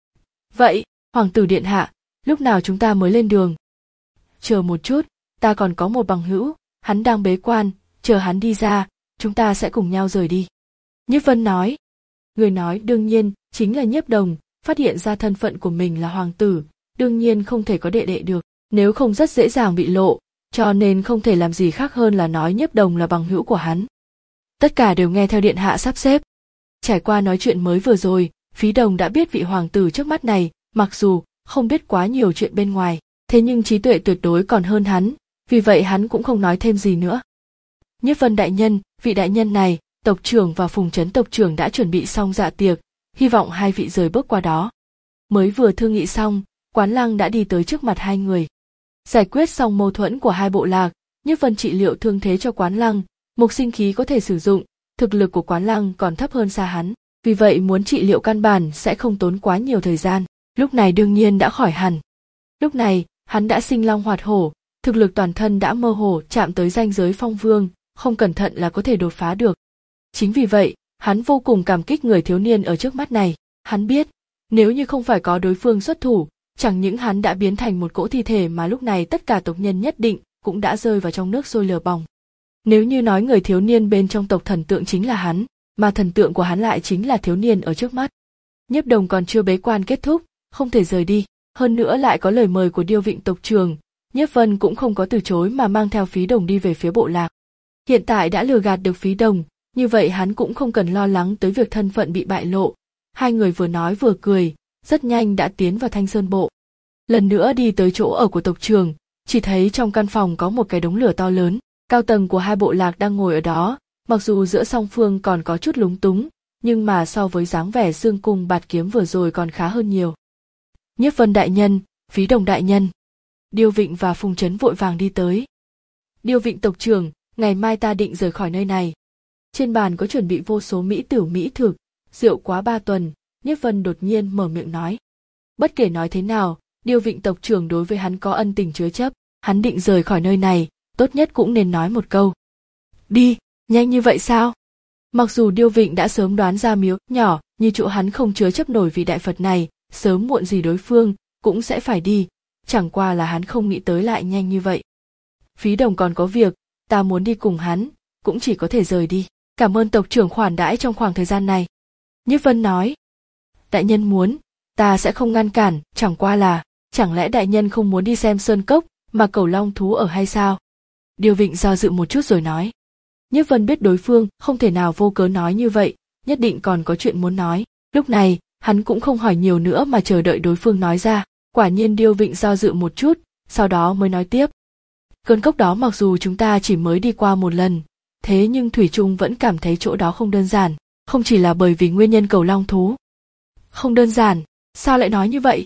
Vậy, hoàng tử điện hạ, lúc nào chúng ta mới lên đường? Chờ một chút, ta còn có một bằng hữu, hắn đang bế quan, chờ hắn đi ra, chúng ta sẽ cùng nhau rời đi. Nhiếp Vân nói. Người nói đương nhiên chính là Nhiếp Đồng, phát hiện ra thân phận của mình là hoàng tử, đương nhiên không thể có đệ đệ được, nếu không rất dễ dàng bị lộ, cho nên không thể làm gì khác hơn là nói Nhiếp Đồng là bằng hữu của hắn. Tất cả đều nghe theo điện hạ sắp xếp. Trải qua nói chuyện mới vừa rồi, Phí Đồng đã biết vị hoàng tử trước mắt này, mặc dù không biết quá nhiều chuyện bên ngoài, thế nhưng trí tuệ tuyệt đối còn hơn hắn, vì vậy hắn cũng không nói thêm gì nữa. Nhiếp Vân đại nhân, vị đại nhân này, tộc trưởng và Phùng Trấn tộc trưởng đã chuẩn bị xong dạ tiệc, hy vọng hai vị rời bước qua đó. Mới vừa thương nghị xong, Quán Lăng đã đi tới trước mặt hai người. Giải quyết xong mâu thuẫn của hai bộ lạc, Nhiếp Vân trị liệu thương thế cho Quán Lăng, mục sinh khí có thể sử dụng, thực lực của Quán Lăng còn thấp hơn xa hắn, vì vậy muốn trị liệu căn bản sẽ không tốn quá nhiều thời gian, lúc này đương nhiên đã khỏi hẳn. Lúc này, hắn đã sinh long hoạt hổ, thực lực toàn thân đã mơ hồ chạm tới ranh giới phong vương, không cẩn thận là có thể đột phá được. Chính vì vậy, hắn vô cùng cảm kích người thiếu niên ở trước mắt này, hắn biết, nếu như không phải có đối phương xuất thủ, chẳng những hắn đã biến thành một cỗ thi thể mà lúc này tất cả tộc nhân nhất định cũng đã rơi vào trong nước sôi lửa bỏng. Nếu như nói người thiếu niên bên trong tộc thần tượng chính là hắn, mà thần tượng của hắn lại chính là thiếu niên ở trước mắt. Nhiếp Đồng còn chưa bế quan kết thúc, không thể rời đi, hơn nữa lại có lời mời của Điêu Vịnh tộc trưởng, Nhiếp Vân cũng không có từ chối mà mang theo Phí Đồng đi về phía bộ lạc. Hiện tại đã lừa gạt được Phí Đồng, như vậy hắn cũng không cần lo lắng tới việc thân phận bị bại lộ. Hai người vừa nói vừa cười, rất nhanh đã tiến vào Thanh Sơn Bộ. Lần nữa đi tới chỗ ở của tộc trưởng, chỉ thấy trong căn phòng có một cái đống lửa to lớn, cao tầng của hai bộ lạc đang ngồi ở đó, mặc dù giữa song phương còn có chút lúng túng, nhưng mà so với dáng vẻ dương cung bạt kiếm vừa rồi còn khá hơn nhiều. Nhiếp Vân đại nhân, Phí Đồng đại nhân. Điêu Vịnh và Phùng Trấn vội vàng đi tới. Điêu Vịnh tộc trưởng, ngày mai ta định rời khỏi nơi này. Trên bàn có chuẩn bị vô số mỹ tửu mỹ thực, rượu quá ba tuần, Nhiếp Vân đột nhiên mở miệng nói. Bất kể nói thế nào, Điêu Vịnh tộc trưởng đối với hắn có ân tình chứa chấp, hắn định rời khỏi nơi này, tốt nhất cũng nên nói một câu. Đi, nhanh như vậy sao? Mặc dù Điêu Vịnh đã sớm đoán ra miếu nhỏ như chỗ hắn không chứa chấp nổi vị đại Phật này, sớm muộn gì đối phương cũng sẽ phải đi, chẳng qua là hắn không nghĩ tới lại nhanh như vậy. Phí Đồng còn có việc, ta muốn đi cùng hắn, cũng chỉ có thể rời đi. Cảm ơn tộc trưởng khoản đãi trong khoảng thời gian này. Nhiếp Vân nói. Đại nhân muốn, ta sẽ không ngăn cản, chẳng qua là, chẳng lẽ đại nhân không muốn đi xem sơn cốc mà Cẩu Long thú ở hay sao? Điêu Vịnh do dự một chút rồi nói. Nhiếp Vân biết đối phương không thể nào vô cớ nói như vậy, nhất định còn có chuyện muốn nói. Lúc này, hắn cũng không hỏi nhiều nữa mà chờ đợi đối phương nói ra. Quả nhiên Điêu Vịnh do dự một chút, sau đó mới nói tiếp. Cơn cốc đó mặc dù chúng ta chỉ mới đi qua một lần, thế nhưng Thủy Trung vẫn cảm thấy chỗ đó không đơn giản, không chỉ là bởi vì nguyên nhân Cẩu Long thú. Không đơn giản, sao lại nói như vậy?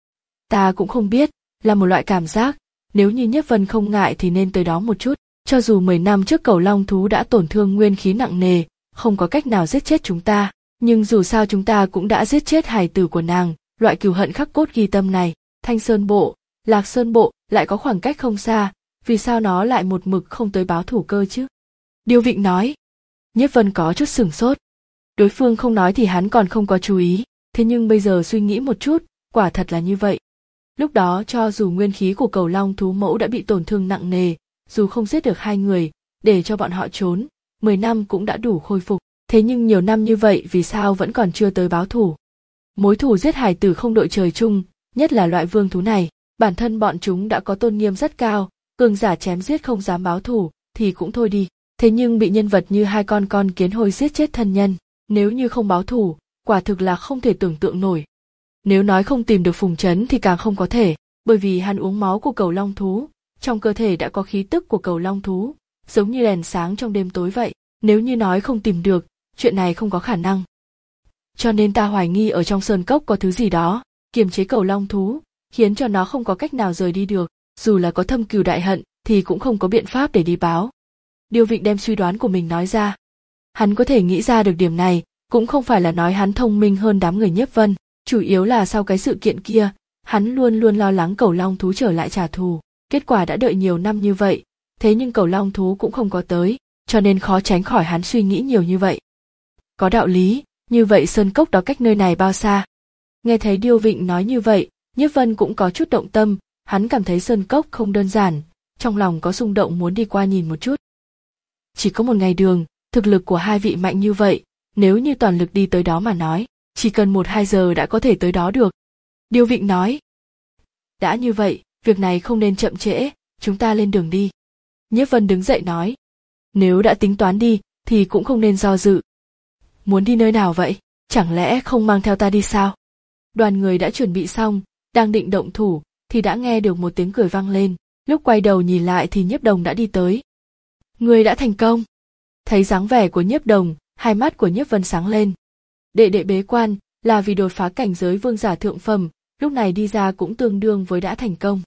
Ta cũng không biết, là một loại cảm giác, nếu như Nhiếp Vân không ngại thì nên tới đó một chút, cho dù mười năm trước Cẩu Long thú đã tổn thương nguyên khí nặng nề, không có cách nào giết chết chúng ta, nhưng dù sao chúng ta cũng đã giết chết hài tử của nàng, loại cừu hận khắc cốt ghi tâm này, Thanh Sơn Bộ, Lạc Sơn Bộ lại có khoảng cách không xa, vì sao nó lại một mực không tới báo thủ cơ chứ? Điêu Vịnh nói. Nhiếp Vân có chút sửng sốt. Đối phương không nói thì hắn còn không có chú ý, thế nhưng bây giờ suy nghĩ một chút, quả thật là như vậy. Lúc đó cho dù nguyên khí của Cẩu Long thú mẫu đã bị tổn thương nặng nề, dù không giết được hai người, để cho bọn họ trốn, mười năm cũng đã đủ khôi phục, thế nhưng nhiều năm như vậy vì sao vẫn còn chưa tới báo thủ? Mối thù giết hài tử không đội trời chung, nhất là loại vương thú này, bản thân bọn chúng đã có tôn nghiêm rất cao, cường giả chém giết không dám báo thù thì cũng thôi đi, thế nhưng bị nhân vật như hai con con kiến hôi giết chết thân nhân, nếu như không báo thù, quả thực là không thể tưởng tượng nổi. Nếu nói không tìm được Phùng Trấn thì càng không có thể, bởi vì hắn uống máu của cẩu long thú, trong cơ thể đã có khí tức của cẩu long thú, giống như đèn sáng trong đêm tối vậy. Nếu như nói không tìm được, chuyện này không có khả năng. Cho nên ta hoài nghi ở trong sơn cốc có thứ gì đó, kiềm chế cẩu long thú, khiến cho nó không có cách nào rời đi được, dù là có thâm cừu đại hận thì cũng không có biện pháp để đi báo. Điêu Vịnh đem suy đoán của mình nói ra. Hắn có thể nghĩ ra được điểm này, cũng không phải là nói hắn thông minh hơn đám người Nhiếp Vân, chủ yếu là sau cái sự kiện kia, hắn luôn luôn lo lắng cẩu long thú trở lại trả thù, kết quả đã đợi nhiều năm như vậy, thế nhưng cẩu long thú cũng không có tới, cho nên khó tránh khỏi hắn suy nghĩ nhiều như vậy. Có đạo lý, như vậy sơn cốc đó cách nơi này bao xa? Nghe thấy Điêu Vịnh nói như vậy, Nhiếp Vân cũng có chút động tâm, hắn cảm thấy sơn cốc không đơn giản, trong lòng có xung động muốn đi qua nhìn một chút. Chỉ có một ngày đường, thực lực của hai vị mạnh như vậy, nếu như toàn lực đi tới đó mà nói, chỉ cần một hai giờ đã có thể tới đó được. Điêu Vịnh nói. Đã như vậy, việc này không nên chậm trễ, chúng ta lên đường đi. Nhiếp Vân đứng dậy nói. Nếu đã tính toán đi, thì cũng không nên do dự. Muốn đi nơi nào vậy? Chẳng lẽ không mang theo ta đi sao? Đoàn người đã chuẩn bị xong, đang định động thủ, thì đã nghe được một tiếng cười vang lên. Lúc quay đầu nhìn lại thì Nhiếp Đồng đã đi tới. Người đã thành công. Thấy dáng vẻ của Nhiếp Đồng, hai mắt của Nhiếp Vân sáng lên. Đệ đệ bế quan là vì đột phá cảnh giới vương giả thượng phẩm, lúc này đi ra cũng tương đương với đã thành công.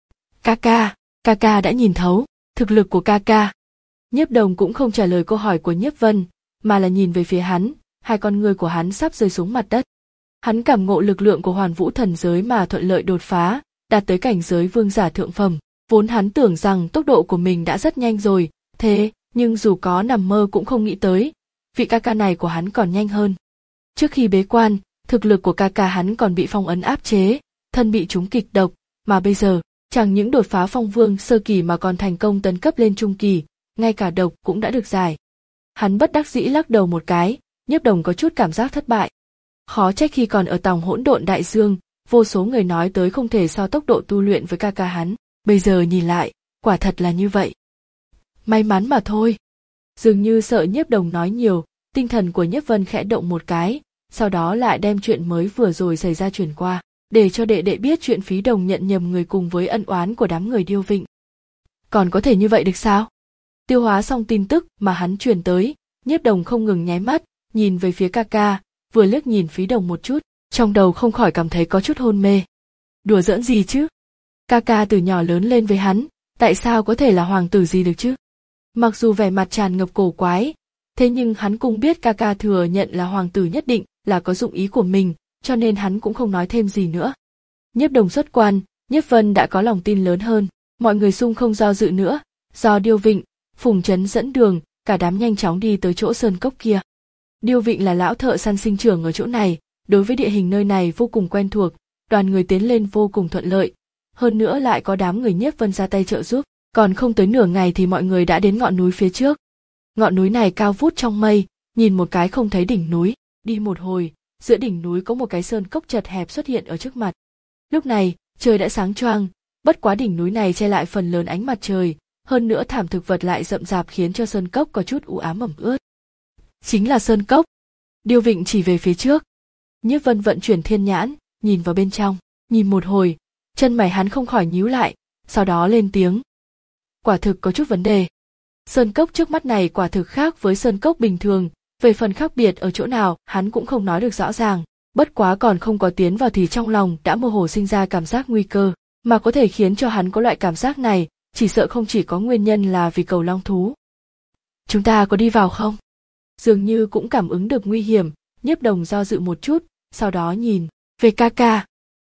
Ca ca, ca ca đã nhìn thấu thực lực của ca ca. Nhiếp Đồng cũng không trả lời câu hỏi của Nhiếp Vân, mà là nhìn về phía hắn, hai con ngươi của hắn sắp rơi xuống mặt đất. Hắn cảm ngộ lực lượng của Hoàn Vũ thần giới mà thuận lợi đột phá, đạt tới cảnh giới vương giả thượng phẩm. Vốn hắn tưởng rằng tốc độ của mình đã rất nhanh rồi, thế nhưng dù có nằm mơ cũng không nghĩ tới, vị ca ca này của hắn còn nhanh hơn. Trước khi bế quan, thực lực của ca ca hắn còn bị phong ấn áp chế, thân bị trúng kịch độc, mà bây giờ, chẳng những đột phá phong vương sơ kỳ mà còn thành công tấn cấp lên trung kỳ, ngay cả độc cũng đã được giải. Hắn bất đắc dĩ lắc đầu một cái, Nhiếp Đồng có chút cảm giác thất bại. Khó trách khi còn ở tòng hỗn độn đại dương, vô số người nói tới không thể so tốc độ tu luyện với ca ca hắn, bây giờ nhìn lại, quả thật là như vậy. May mắn mà thôi. Dường như sợ Nhiếp Đồng nói nhiều, tinh thần của Nhiếp Vân khẽ động một cái, sau đó lại đem chuyện mới vừa rồi xảy ra truyền qua, để cho đệ đệ biết chuyện Phí Đồng nhận nhầm người cùng với ân oán của đám người Điêu Vịnh. Còn có thể như vậy được sao? Tiêu hóa xong tin tức mà hắn truyền tới, Nhiếp Đồng không ngừng nháy mắt, nhìn về phía ca ca, vừa liếc nhìn Phí Đồng một chút, trong đầu không khỏi cảm thấy có chút hôn mê. Đùa giỡn gì chứ? Ca ca từ nhỏ lớn lên với hắn, tại sao có thể là hoàng tử gì được chứ? Mặc dù vẻ mặt tràn ngập cổ quái, thế nhưng hắn cũng biết ca ca thừa nhận là hoàng tử nhất định là có dụng ý của mình, cho nên hắn cũng không nói thêm gì nữa. Nhiếp Đồng xuất quan, Nhiếp Vân đã có lòng tin lớn hơn, mọi người xung không do dự nữa, do Điêu Vịnh, Phùng Trấn dẫn đường, cả đám nhanh chóng đi tới chỗ sơn cốc kia. Điêu Vịnh là lão thợ săn sinh trưởng ở chỗ này, đối với địa hình nơi này vô cùng quen thuộc, đoàn người tiến lên vô cùng thuận lợi, hơn nữa lại có đám người Nhiếp Vân ra tay trợ giúp, còn không tới nửa ngày thì mọi người đã đến ngọn núi phía trước. Ngọn núi này cao vút trong mây, nhìn một cái không thấy đỉnh núi, đi một hồi, giữa đỉnh núi có một cái sơn cốc chật hẹp xuất hiện ở trước mặt. Lúc này, trời đã sáng choang, bất quá đỉnh núi này che lại phần lớn ánh mặt trời, hơn nữa thảm thực vật lại rậm rạp khiến cho sơn cốc có chút u ám ẩm ướt. Chính là sơn cốc. Điêu Vịnh chỉ về phía trước. Nhiếp Vân vận chuyển thiên nhãn, nhìn vào bên trong, nhìn một hồi, chân mày hắn không khỏi nhíu lại, sau đó lên tiếng. Quả thực có chút vấn đề. Sơn cốc trước mắt này quả thực khác với sơn cốc bình thường, về phần khác biệt ở chỗ nào hắn cũng không nói được rõ ràng, bất quá còn không có tiến vào thì trong lòng đã mơ hồ sinh ra cảm giác nguy cơ, mà có thể khiến cho hắn có loại cảm giác này, chỉ sợ không chỉ có nguyên nhân là vì cẩu long thú. Chúng ta có đi vào không? Dường như cũng cảm ứng được nguy hiểm, Nhiếp Đồng do dự một chút, sau đó nhìn về ca ca.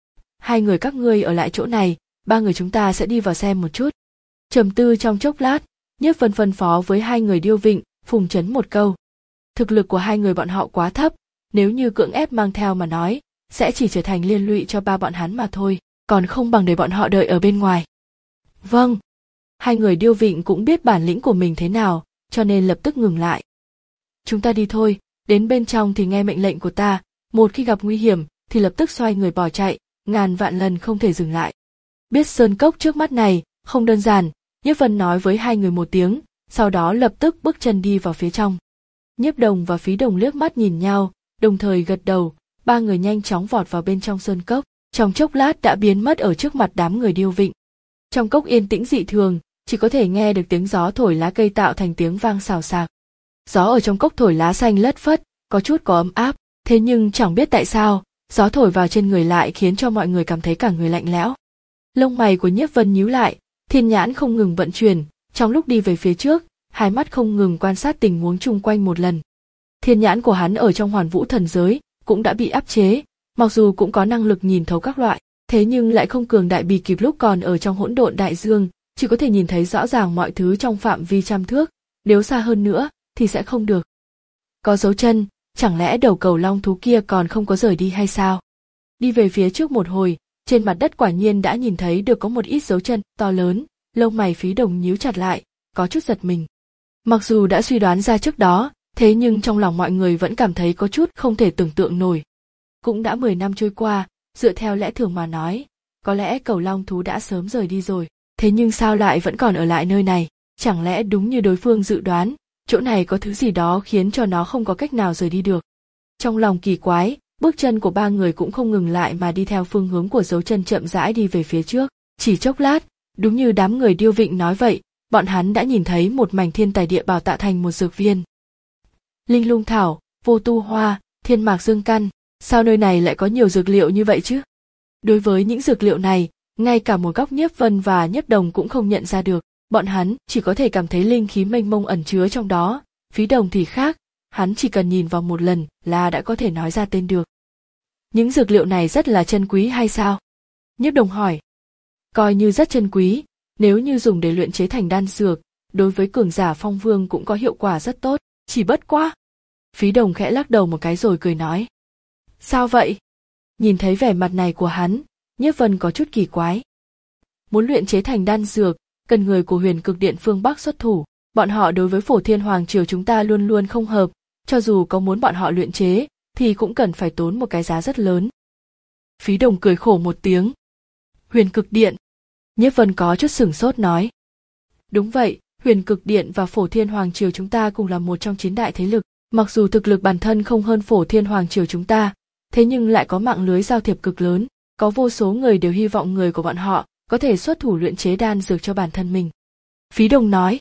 Hai người các ngươi ở lại chỗ này, ba người chúng ta sẽ đi vào xem một chút. Trầm tư trong chốc lát, Nhiếp Vân phân phó với hai người Điêu Vịnh, Phùng Trấn một câu. Thực lực của hai người bọn họ quá thấp, nếu như cưỡng ép mang theo mà nói, sẽ chỉ trở thành liên lụy cho ba bọn hắn mà thôi, còn không bằng để bọn họ đợi ở bên ngoài. Vâng. Hai người Điêu Vịnh cũng biết bản lĩnh của mình thế nào, cho nên lập tức ngừng lại. Chúng ta đi thôi, đến bên trong thì nghe mệnh lệnh của ta, một khi gặp nguy hiểm thì lập tức xoay người bỏ chạy, ngàn vạn lần không thể dừng lại. Biết sơn cốc trước mắt này không đơn giản, Nhiếp Vân nói với hai người một tiếng, sau đó lập tức bước chân đi vào phía trong. Nhiếp Đồng và Phí Đồng liếc mắt nhìn nhau, đồng thời gật đầu, ba người nhanh chóng vọt vào bên trong sơn cốc, trong chốc lát đã biến mất ở trước mặt đám người Điêu Vịnh. Trong cốc yên tĩnh dị thường, chỉ có thể nghe được tiếng gió thổi lá cây tạo thành tiếng vang xào xạc. Gió ở trong cốc thổi lá xanh lất phất, có chút có ấm áp, thế nhưng chẳng biết tại sao, gió thổi vào trên người lại khiến cho mọi người cảm thấy cả người lạnh lẽo. Lông mày của Nhiếp Vân nhíu lại, thiên nhãn không ngừng vận chuyển, trong lúc đi về phía trước, hai mắt không ngừng quan sát tình huống chung quanh một lần. Thiên nhãn của hắn ở trong Hoàn Vũ thần giới cũng đã bị áp chế, mặc dù cũng có năng lực nhìn thấu các loại, thế nhưng lại không cường đại bì kịp lúc còn ở trong hỗn độn đại dương, chỉ có thể nhìn thấy rõ ràng mọi thứ trong phạm vi trăm thước, nếu xa hơn nữa thì sẽ không được. Có dấu chân, chẳng lẽ đầu cầu long thú kia còn không có rời đi hay sao? Đi về phía trước một hồi, trên mặt đất quả nhiên đã nhìn thấy được có một ít dấu chân to lớn, lông mày Phí Đồng nhíu chặt lại, có chút giật mình. Mặc dù đã suy đoán ra trước đó, thế nhưng trong lòng mọi người vẫn cảm thấy có chút không thể tưởng tượng nổi. Cũng đã mười năm trôi qua, dựa theo lẽ thường mà nói, có lẽ cầu long thú đã sớm rời đi rồi, thế nhưng sao lại vẫn còn ở lại nơi này? Chẳng lẽ đúng như đối phương dự đoán, chỗ này có thứ gì đó khiến cho nó không có cách nào rời đi được? Trong lòng kỳ quái, bước chân của ba người cũng không ngừng lại mà đi theo phương hướng của dấu chân chậm rãi đi về phía trước. Chỉ chốc lát, đúng như đám người Điêu Vịnh nói vậy, bọn hắn đã nhìn thấy một mảnh thiên tài địa bảo tạo thành một dược viên. Linh lung thảo, vô tu hoa, thiên mạc dương căn, sao nơi này lại có nhiều dược liệu như vậy chứ? Đối với những dược liệu này, ngay cả một góc Nhiếp Vân và Nhiếp Đồng cũng không nhận ra được, bọn hắn chỉ có thể cảm thấy linh khí mênh mông ẩn chứa trong đó. Phí Đồng thì khác, hắn chỉ cần nhìn vào một lần là đã có thể nói ra tên được. Những dược liệu này rất là chân quý hay sao? Nhiếp Đồng hỏi. Coi như rất chân quý, nếu như dùng để luyện chế thành đan dược, đối với cường giả phong vương cũng có hiệu quả rất tốt, chỉ bất quá. Phí Đồng khẽ lắc đầu một cái rồi cười nói. Sao vậy? Nhìn thấy vẻ mặt này của hắn, Nhiếp Vân có chút kỳ quái. Muốn luyện chế thành đan dược, cần người của Huyền Cực Điện phương Bắc xuất thủ, bọn họ đối với Phổ Thiên Hoàng Triều chúng ta luôn luôn không hợp, cho dù có muốn bọn họ luyện chế, thì cũng cần phải tốn một cái giá rất lớn. Phí Đồng cười khổ một tiếng. Huyền Cực Điện. Nhiếp Vân có chút sửng sốt nói. Đúng vậy, Huyền Cực Điện và Phổ Thiên Hoàng Triều chúng ta cùng là một trong chín đại thế lực, mặc dù thực lực bản thân không hơn Phổ Thiên Hoàng Triều chúng ta, thế nhưng lại có mạng lưới giao thiệp cực lớn, có vô số người đều hy vọng người của bọn họ có thể xuất thủ luyện chế đan dược cho bản thân mình. Phí Đồng nói.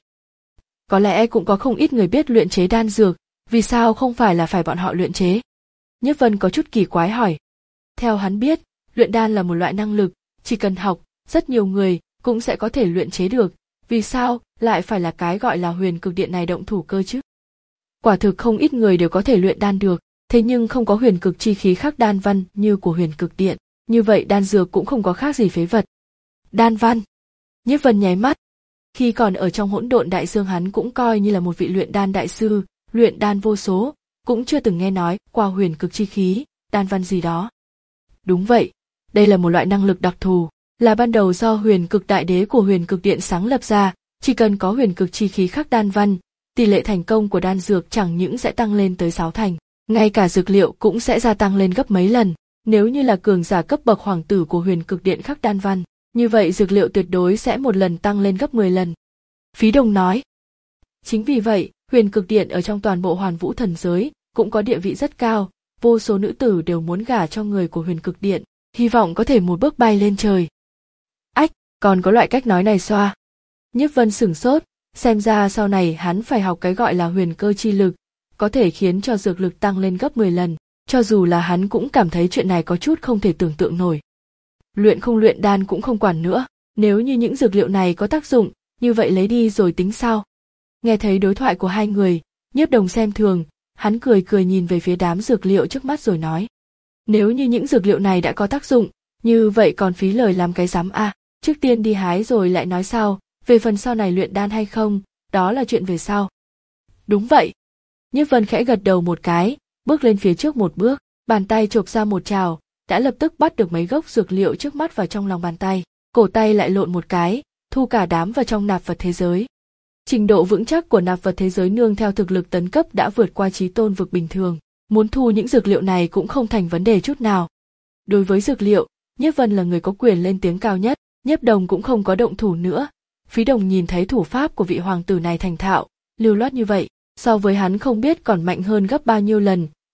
Có lẽ cũng có không ít người biết luyện chế đan dược, vì sao không phải là phải bọn họ luyện chế? Nhiếp Vân có chút kỳ quái hỏi. Theo hắn biết, luyện đan là một loại năng lực, chỉ cần học, rất nhiều người cũng sẽ có thể luyện chế được, vì sao lại phải là cái gọi là Huyền Cực Điện này động thủ cơ chứ? Quả thực không ít người đều có thể luyện đan được, thế nhưng không có huyền cực chi khí khắc đan văn như của Huyền Cực Điện, như vậy đan dược cũng không có khác gì phế vật. Đan văn. Nhiếp Vân nháy mắt. Khi còn ở trong hỗn độn đại dương hắn cũng coi như là một vị luyện đan đại sư, luyện đan vô số, cũng chưa từng nghe nói qua huyền cực chi khí, đan văn gì đó. Đúng vậy, đây là một loại năng lực đặc thù, là ban đầu do Huyền Cực Đại Đế của Huyền Cực Điện sáng lập ra, chỉ cần có huyền cực chi khí khắc đan văn, tỷ lệ thành công của đan dược chẳng những sẽ tăng lên tới sáu thành, ngay cả dược liệu cũng sẽ gia tăng lên gấp mấy lần. Nếu như là cường giả cấp bậc hoàng tử của Huyền Cực Điện khắc đan văn, như vậy dược liệu tuyệt đối sẽ một lần tăng lên gấp mười lần. Phí Đồng nói. Chính vì vậy, Huyền Cực Điện ở trong toàn bộ Hoàn Vũ thần giới cũng có địa vị rất cao, vô số nữ tử đều muốn gả cho người của Huyền Cực Điện, hy vọng có thể một bước bay lên trời. Ách, còn có loại cách nói này xoa. Nhiếp Vân sửng sốt, xem ra sau này hắn phải học cái gọi là huyền cơ chi lực, có thể khiến cho dược lực tăng lên gấp mười lần, cho dù là hắn cũng cảm thấy chuyện này có chút không thể tưởng tượng nổi. Luyện không luyện đan cũng không quản nữa, nếu như những dược liệu này có tác dụng, như vậy lấy đi rồi tính sao? Nghe thấy đối thoại của hai người, Nhiếp Đồng xem thường, hắn cười cười nhìn về phía đám dược liệu trước mắt rồi nói. Nếu như những dược liệu này đã có tác dụng, như vậy còn phí lời làm cái rắm à, trước tiên đi hái rồi lại nói sau, về phần sau này luyện đan hay không, đó là chuyện về sau. Đúng vậy. Nhiếp Vân khẽ gật đầu một cái, bước lên phía trước một bước, bàn tay chộp ra một trào, đã lập tức bắt được mấy gốc dược liệu trước mắt vào trong lòng bàn tay, cổ tay lại lộn một cái, thu cả đám vào trong nạp vật thế giới. Trình độ vững chắc của nạp vật thế giới nương theo thực lực tấn cấp đã vượt qua chí tôn vực bình thường, muốn thu những dược liệu này cũng không thành vấn đề chút nào. Đối với dược liệu, Nhiếp Vân là người có quyền lên tiếng cao nhất, Nhiếp Đồng cũng không có động thủ nữa. Phí Đồng nhìn thấy thủ pháp của vị hoàng tử này thành thạo, lưu loát như vậy, so với hắn không biết còn mạnh hơn gấp bao nhiêu lần,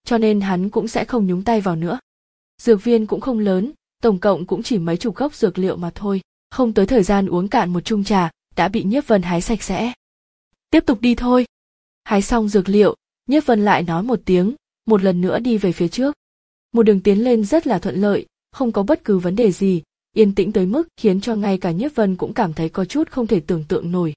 cho nên hắn cũng sẽ không nhúng tay vào nữa. Dược viên cũng không lớn, tổng cộng cũng chỉ mấy chục gốc dược liệu mà thôi, không tới thời gian uống cạn một chung trà, đã bị Nhiếp Vân hái sạch sẽ. Tiếp tục đi thôi. Hái xong dược liệu, Nhiếp Vân lại nói một tiếng, một lần nữa đi về phía trước. Một đường tiến lên rất là thuận lợi, không có bất cứ vấn đề gì, yên tĩnh tới mức khiến cho ngay cả Nhiếp Vân cũng cảm thấy có chút không thể tưởng tượng nổi.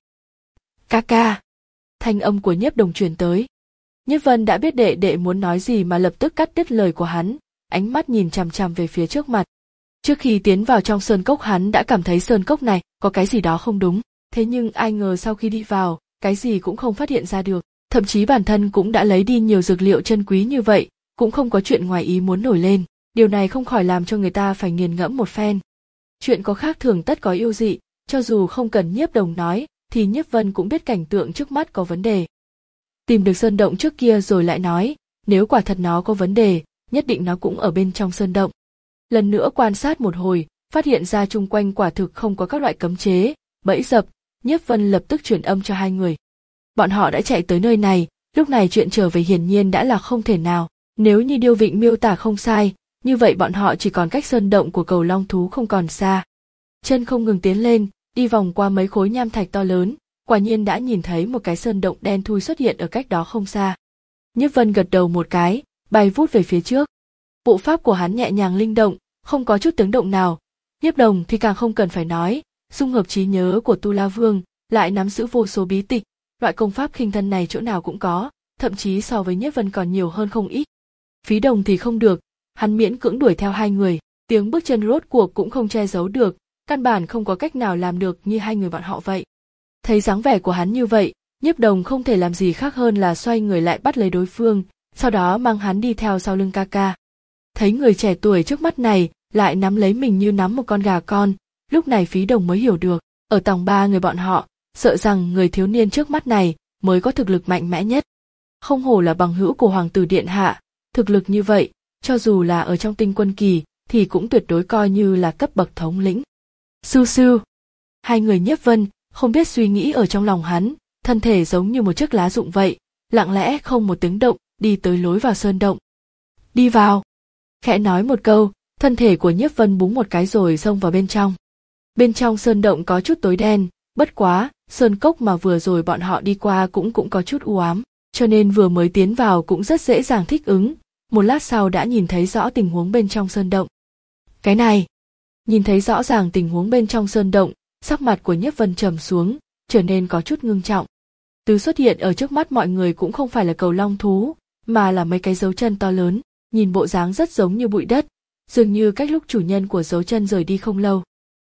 Ca ca. Thanh âm của Nhiếp Đồng truyền tới. Nhiếp Vân đã biết đệ đệ muốn nói gì mà lập tức cắt đứt lời của hắn, ánh mắt nhìn chằm chằm về phía trước mặt. Trước khi tiến vào trong sơn cốc hắn đã cảm thấy sơn cốc này có cái gì đó không đúng, thế nhưng ai ngờ sau khi đi vào, cái gì cũng không phát hiện ra được, thậm chí bản thân cũng đã lấy đi nhiều dược liệu chân quý như vậy, cũng không có chuyện ngoài ý muốn nổi lên, điều này không khỏi làm cho người ta phải nghiền ngẫm một phen. Chuyện có khác thường tất có yêu dị, cho dù không cần Nhiếp Đồng nói, thì Nhiếp Vân cũng biết cảnh tượng trước mắt có vấn đề. Tìm được sơn động trước kia rồi lại nói, nếu quả thật nó có vấn đề, nhất định nó cũng ở bên trong sơn động. Lần nữa quan sát một hồi, phát hiện ra chung quanh quả thực không có các loại cấm chế, bẫy dập, Nhiếp Vân lập tức truyền âm cho hai người. Bọn họ đã chạy tới nơi này, lúc này chuyện trở về hiển nhiên đã là không thể nào, nếu như Điêu Vịnh miêu tả không sai, như vậy bọn họ chỉ còn cách sơn động của cầu long thú không còn xa. Chân không ngừng tiến lên, đi vòng qua mấy khối nham thạch to lớn, quả nhiên đã nhìn thấy một cái sơn động đen thui xuất hiện ở cách đó không xa. Nhiếp Vân gật đầu một cái, bay vút về phía trước. Bộ pháp của hắn nhẹ nhàng linh động, không có chút tiếng động nào. Nhiếp Đồng thì càng không cần phải nói, dung hợp trí nhớ của Tu La Vương, lại nắm giữ vô số bí tịch, loại công pháp khinh thân này chỗ nào cũng có, thậm chí so với Nhiếp Vân còn nhiều hơn không ít. Phí Đồng thì không được, hắn miễn cưỡng đuổi theo hai người, tiếng bước chân rốt cuộc cũng không che giấu được, căn bản không có cách nào làm được như hai người bọn họ vậy. Thấy dáng vẻ của hắn như vậy, Nhiếp Đồng không thể làm gì khác hơn là xoay người lại bắt lấy đối phương, sau đó mang hắn đi theo sau lưng ca ca. Thấy người trẻ tuổi trước mắt này lại nắm lấy mình như nắm một con gà con, lúc này Phí Đồng mới hiểu được, ở tòng ba người bọn họ, sợ rằng người thiếu niên trước mắt này mới có thực lực mạnh mẽ nhất. Không hổ là bằng hữu của Hoàng tử Điện Hạ, thực lực như vậy, cho dù là ở trong Tinh Quân Kỳ thì cũng tuyệt đối coi như là cấp bậc thống lĩnh. Su su. Hai người Nhiếp Vân không biết suy nghĩ ở trong lòng hắn, thân thể giống như một chiếc lá rụng vậy, lặng lẽ không một tiếng động đi tới lối vào sơn động. Đi vào. Khẽ nói một câu, thân thể của Nhiếp Vân búng một cái rồi xông vào bên trong. Bên trong sơn động có chút tối đen, bất quá, sơn cốc mà vừa rồi bọn họ đi qua cũng cũng có chút u ám, cho nên vừa mới tiến vào cũng rất dễ dàng thích ứng, một lát sau đã nhìn thấy rõ tình huống bên trong sơn động. Cái này, nhìn thấy rõ ràng tình huống bên trong sơn động, sắc mặt của Nhiếp Vân trầm xuống, trở nên có chút ngưng trọng. Thứ xuất hiện ở trước mắt mọi người cũng không phải là cầu long thú, mà là mấy cái dấu chân to lớn, nhìn bộ dáng rất giống như bụi đất, dường như cách lúc chủ nhân của dấu chân rời đi không lâu.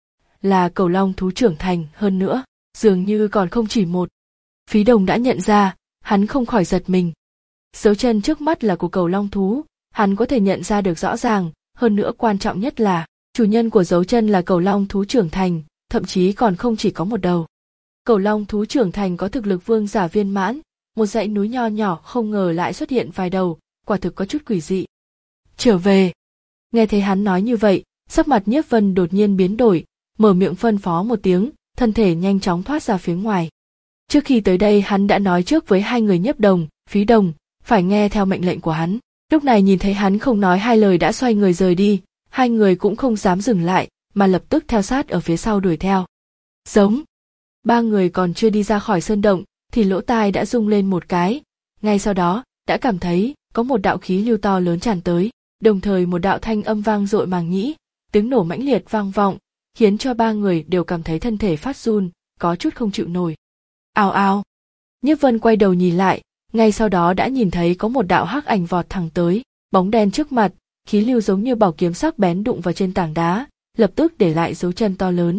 Là cầu long thú trưởng thành, hơn nữa, dường như còn không chỉ một. Phí Đồng đã nhận ra, hắn không khỏi giật mình. Dấu chân trước mắt là của cầu long thú, hắn có thể nhận ra được rõ ràng, hơn nữa quan trọng nhất là, chủ nhân của dấu chân là cầu long thú trưởng thành, thậm chí còn không chỉ có một đầu. Cầu long thú trưởng thành có thực lực vương giả viên mãn, một dãy núi nho nhỏ không ngờ lại xuất hiện vài đầu, quả thực có chút quỷ dị. Trở về. Nghe thấy hắn nói như vậy, sắc mặt Nhiếp Vân đột nhiên biến đổi, mở miệng phân phó một tiếng, thân thể nhanh chóng thoát ra phía ngoài. Trước khi tới đây hắn đã nói trước với hai người Nhiếp Đồng, Phí Đồng, phải nghe theo mệnh lệnh của hắn. Lúc này nhìn thấy hắn không nói hai lời đã xoay người rời đi, hai người cũng không dám dừng lại, mà lập tức theo sát ở phía sau đuổi theo. Giống. Ba người còn chưa đi ra khỏi sơn động, thì lỗ tai đã rung lên một cái, ngay sau đó, đã cảm thấy có một đạo khí lưu to lớn tràn tới, đồng thời một đạo thanh âm vang dội màng nhĩ, tiếng nổ mãnh liệt vang vọng, khiến cho ba người đều cảm thấy thân thể phát run, có chút không chịu nổi. Ào ào. Nhiếp Vân quay đầu nhìn lại, ngay sau đó đã nhìn thấy có một đạo hắc ảnh vọt thẳng tới, bóng đen trước mặt, khí lưu giống như bảo kiếm sắc bén đụng vào trên tảng đá, lập tức để lại dấu chân to lớn.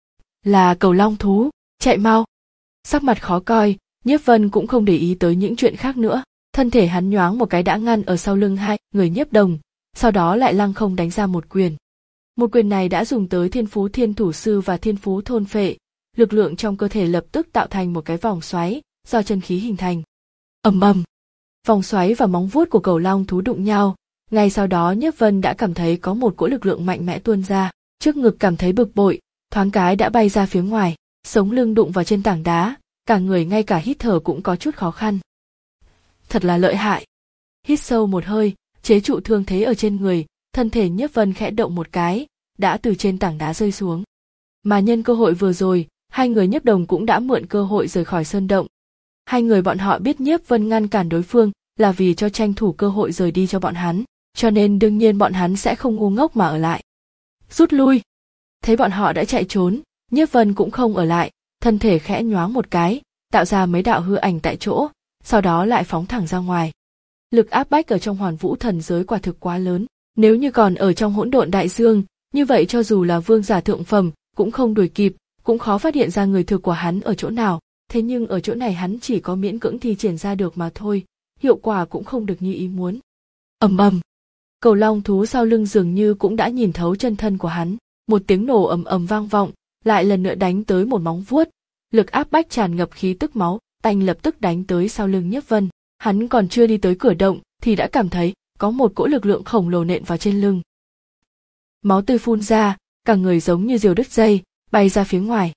Là cầu long thú, chạy mau. Sắc mặt khó coi, Nhiếp Vân cũng không để ý tới những chuyện khác nữa, thân thể hắn nhoáng một cái đã ngăn ở sau lưng hai người Nhiếp Đồng, sau đó lại lăng không đánh ra một quyền. Một quyền này đã dùng tới thiên phú thiên thủ sư và thiên phú thôn phệ, lực lượng trong cơ thể lập tức tạo thành một cái vòng xoáy do chân khí hình thành. Ầm ầm, vòng xoáy và móng vuốt của cầu long thú đụng nhau, ngay sau đó Nhiếp Vân đã cảm thấy có một cỗ lực lượng mạnh mẽ tuôn ra, trước ngực cảm thấy bực bội, thoáng cái đã bay ra phía ngoài, sống lưng đụng vào trên tảng đá, cả người ngay cả hít thở cũng có chút khó khăn. Thật là lợi hại. Hít sâu một hơi, chế trụ thương thế ở trên người, thân thể Nhiếp Vân khẽ động một cái, đã từ trên tảng đá rơi xuống. Mà nhân cơ hội vừa rồi, hai người Nhiếp Đồng cũng đã mượn cơ hội rời khỏi sơn động. Hai người bọn họ biết Nhiếp Vân ngăn cản đối phương là vì cho tranh thủ cơ hội rời đi cho bọn hắn, cho nên đương nhiên bọn hắn sẽ không ngu ngốc mà ở lại. Rút lui. Thấy bọn họ đã chạy trốn, Nhiếp Vân cũng không ở lại, thân thể khẽ nhoáng một cái, tạo ra mấy đạo hư ảnh tại chỗ, sau đó lại phóng thẳng ra ngoài. Lực áp bách ở trong Hoàn Vũ thần giới quả thực quá lớn, nếu như còn ở trong hỗn độn đại dương, như vậy cho dù là vương giả thượng phẩm cũng không đuổi kịp, cũng khó phát hiện ra người thực của hắn ở chỗ nào, thế nhưng ở chỗ này hắn chỉ có miễn cưỡng thi triển ra được mà thôi, hiệu quả cũng không được như ý muốn. Ầm ầm. Cầu long thú sau lưng dường như cũng đã nhìn thấu chân thân của hắn, một tiếng nổ ầm ầm vang vọng, lại lần nữa đánh tới một móng vuốt, lực áp bách tràn ngập khí tức máu tanh lập tức đánh tới sau lưng Nhiếp Vân. Hắn còn chưa đi tới cửa động thì đã cảm thấy có một cỗ lực lượng khổng lồ nện vào trên lưng. Máu tươi phun ra, cả người giống như diều đứt dây, bay ra phía ngoài.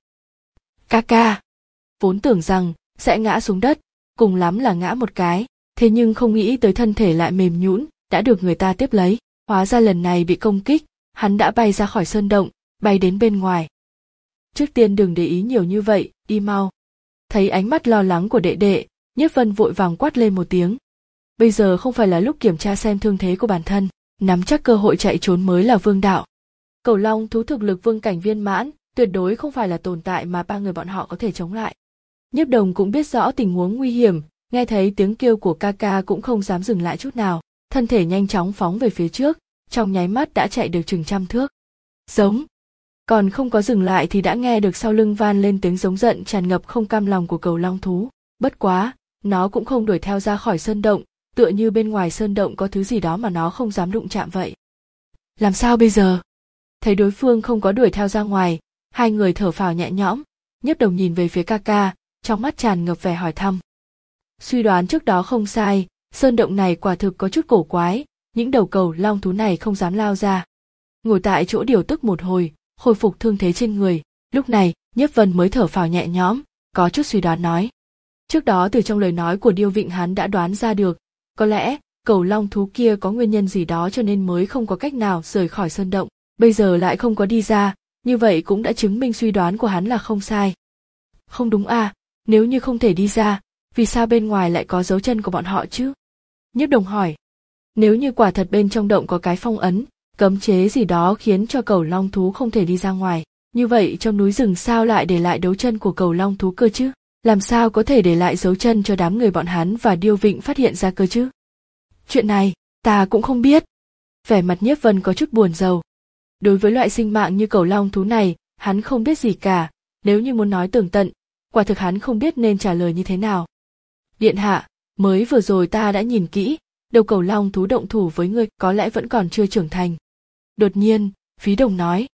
Ca ca. Vốn tưởng rằng sẽ ngã xuống đất, cùng lắm là ngã một cái, thế nhưng không nghĩ tới thân thể lại mềm nhũn, đã được người ta tiếp lấy. Hóa ra lần này bị công kích, hắn đã bay ra khỏi sơn động, bay đến bên ngoài. Trước tiên đừng để ý nhiều như vậy, đi mau. Thấy ánh mắt lo lắng của đệ đệ, Nhiếp Vân vội vàng quát lên một tiếng. Bây giờ không phải là lúc kiểm tra xem thương thế của bản thân, nắm chắc cơ hội chạy trốn mới là vương đạo. Cẩu long thú thực lực vương cảnh viên mãn, tuyệt đối không phải là tồn tại mà ba người bọn họ có thể chống lại. Nhiếp Đồng cũng biết rõ tình huống nguy hiểm, nghe thấy tiếng kêu của ca ca cũng không dám dừng lại chút nào, thân thể nhanh chóng phóng về phía trước, trong nháy mắt đã chạy được chừng trăm thước. Giống. Còn không có dừng lại thì đã nghe được sau lưng van lên tiếng giống giận tràn ngập không cam lòng của cẩu long thú. Bất quá, nó cũng không đuổi theo ra khỏi sơn động, tựa như bên ngoài sơn động có thứ gì đó mà nó không dám đụng chạm vậy. Làm sao bây giờ? Thấy đối phương không có đuổi theo ra ngoài, hai người thở phào nhẹ nhõm, Nhiếp Đồng nhìn về phía ca ca, trong mắt tràn ngập vẻ hỏi thăm. Suy đoán trước đó không sai, sơn động này quả thực có chút cổ quái, những đầu cẩu long thú này không dám lao ra. Ngồi tại chỗ điều tức một hồi, khôi phục thương thế trên người, lúc này Nhiếp Vân mới thở phào nhẹ nhõm, có chút suy đoán nói. Trước đó từ trong lời nói của Điêu Vịnh hắn đã đoán ra được, có lẽ cẩu long thú kia có nguyên nhân gì đó cho nên mới không có cách nào rời khỏi sơn động, bây giờ lại không có đi ra, như vậy cũng đã chứng minh suy đoán của hắn là không sai. Không đúng à, nếu như không thể đi ra, vì sao bên ngoài lại có dấu chân của bọn họ chứ? Nhiếp Đồng hỏi. Nếu như quả thật bên trong động có cái phong ấn, cấm chế gì đó khiến cho cẩu long thú không thể đi ra ngoài, như vậy trong núi rừng sao lại để lại dấu chân của cẩu long thú cơ chứ? Làm sao có thể để lại dấu chân cho đám người bọn hắn và Điêu Vịnh phát hiện ra cơ chứ? Chuyện này, ta cũng không biết. Vẻ mặt Nhiếp Vân có chút buồn rầu. Đối với loại sinh mạng như cẩu long thú này, hắn không biết gì cả, nếu như muốn nói tường tận, quả thực hắn không biết nên trả lời như thế nào. Điện hạ, mới vừa rồi ta đã nhìn kỹ, đầu cẩu long thú động thủ với ngươi có lẽ vẫn còn chưa trưởng thành. Đột nhiên, Phí Đồng nói.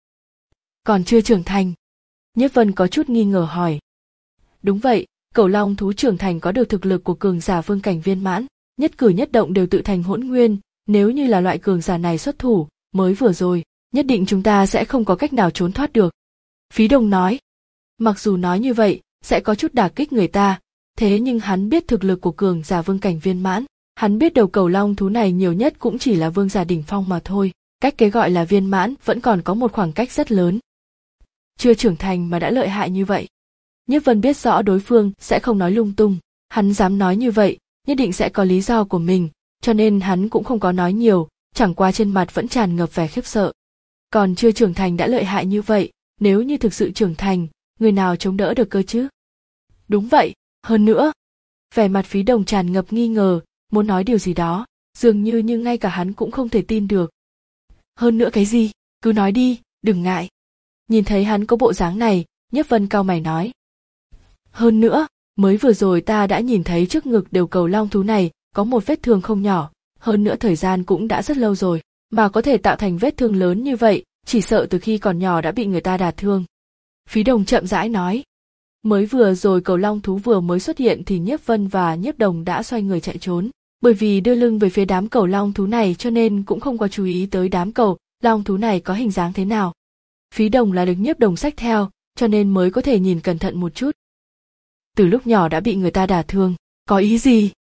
Còn chưa trưởng thành? Nhiếp Vân có chút nghi ngờ hỏi. Đúng vậy, cẩu long thú trưởng thành có được thực lực của cường giả vương cảnh viên mãn, nhất cử nhất động đều tự thành hỗn nguyên, nếu như là loại cường giả này xuất thủ, mới vừa rồi, nhất định chúng ta sẽ không có cách nào trốn thoát được. Phí Đồng nói. Mặc dù nói như vậy, sẽ có chút đả kích người ta, thế nhưng hắn biết thực lực của cường giả vương cảnh viên mãn, hắn biết đầu cẩu long thú này nhiều nhất cũng chỉ là vương giả đỉnh phong mà thôi, cách cái gọi là viên mãn vẫn còn có một khoảng cách rất lớn. Chưa trưởng thành mà đã lợi hại như vậy. Nhiếp Vân biết rõ đối phương sẽ không nói lung tung, hắn dám nói như vậy, nhất định sẽ có lý do của mình, cho nên hắn cũng không có nói nhiều, chẳng qua trên mặt vẫn tràn ngập vẻ khiếp sợ. Còn chưa trưởng thành đã lợi hại như vậy, nếu như thực sự trưởng thành, người nào chống đỡ được cơ chứ? Đúng vậy, hơn nữa. Vẻ mặt Phí Đồng tràn ngập nghi ngờ, muốn nói điều gì đó, dường như như ngay cả hắn cũng không thể tin được. Hơn nữa cái gì? Cứ nói đi, đừng ngại. Nhìn thấy hắn có bộ dáng này, Nhiếp Vân cau mày nói. Hơn nữa, mới vừa rồi ta đã nhìn thấy trước ngực đầu cẩu long thú này có một vết thương không nhỏ, hơn nữa thời gian cũng đã rất lâu rồi, mà có thể tạo thành vết thương lớn như vậy, chỉ sợ từ khi còn nhỏ đã bị người ta đả thương. Phí Đồng chậm rãi nói. Mới vừa rồi cẩu long thú vừa mới xuất hiện thì Nhiếp Vân và Nhiếp Đồng đã xoay người chạy trốn, bởi vì đưa lưng về phía đám cẩu long thú này cho nên cũng không có chú ý tới đám cẩu long thú này có hình dáng thế nào. Phí Đồng là được Nhiếp Đồng xách theo, cho nên mới có thể nhìn cẩn thận một chút. Từ lúc nhỏ đã bị người ta đả thương, có ý gì?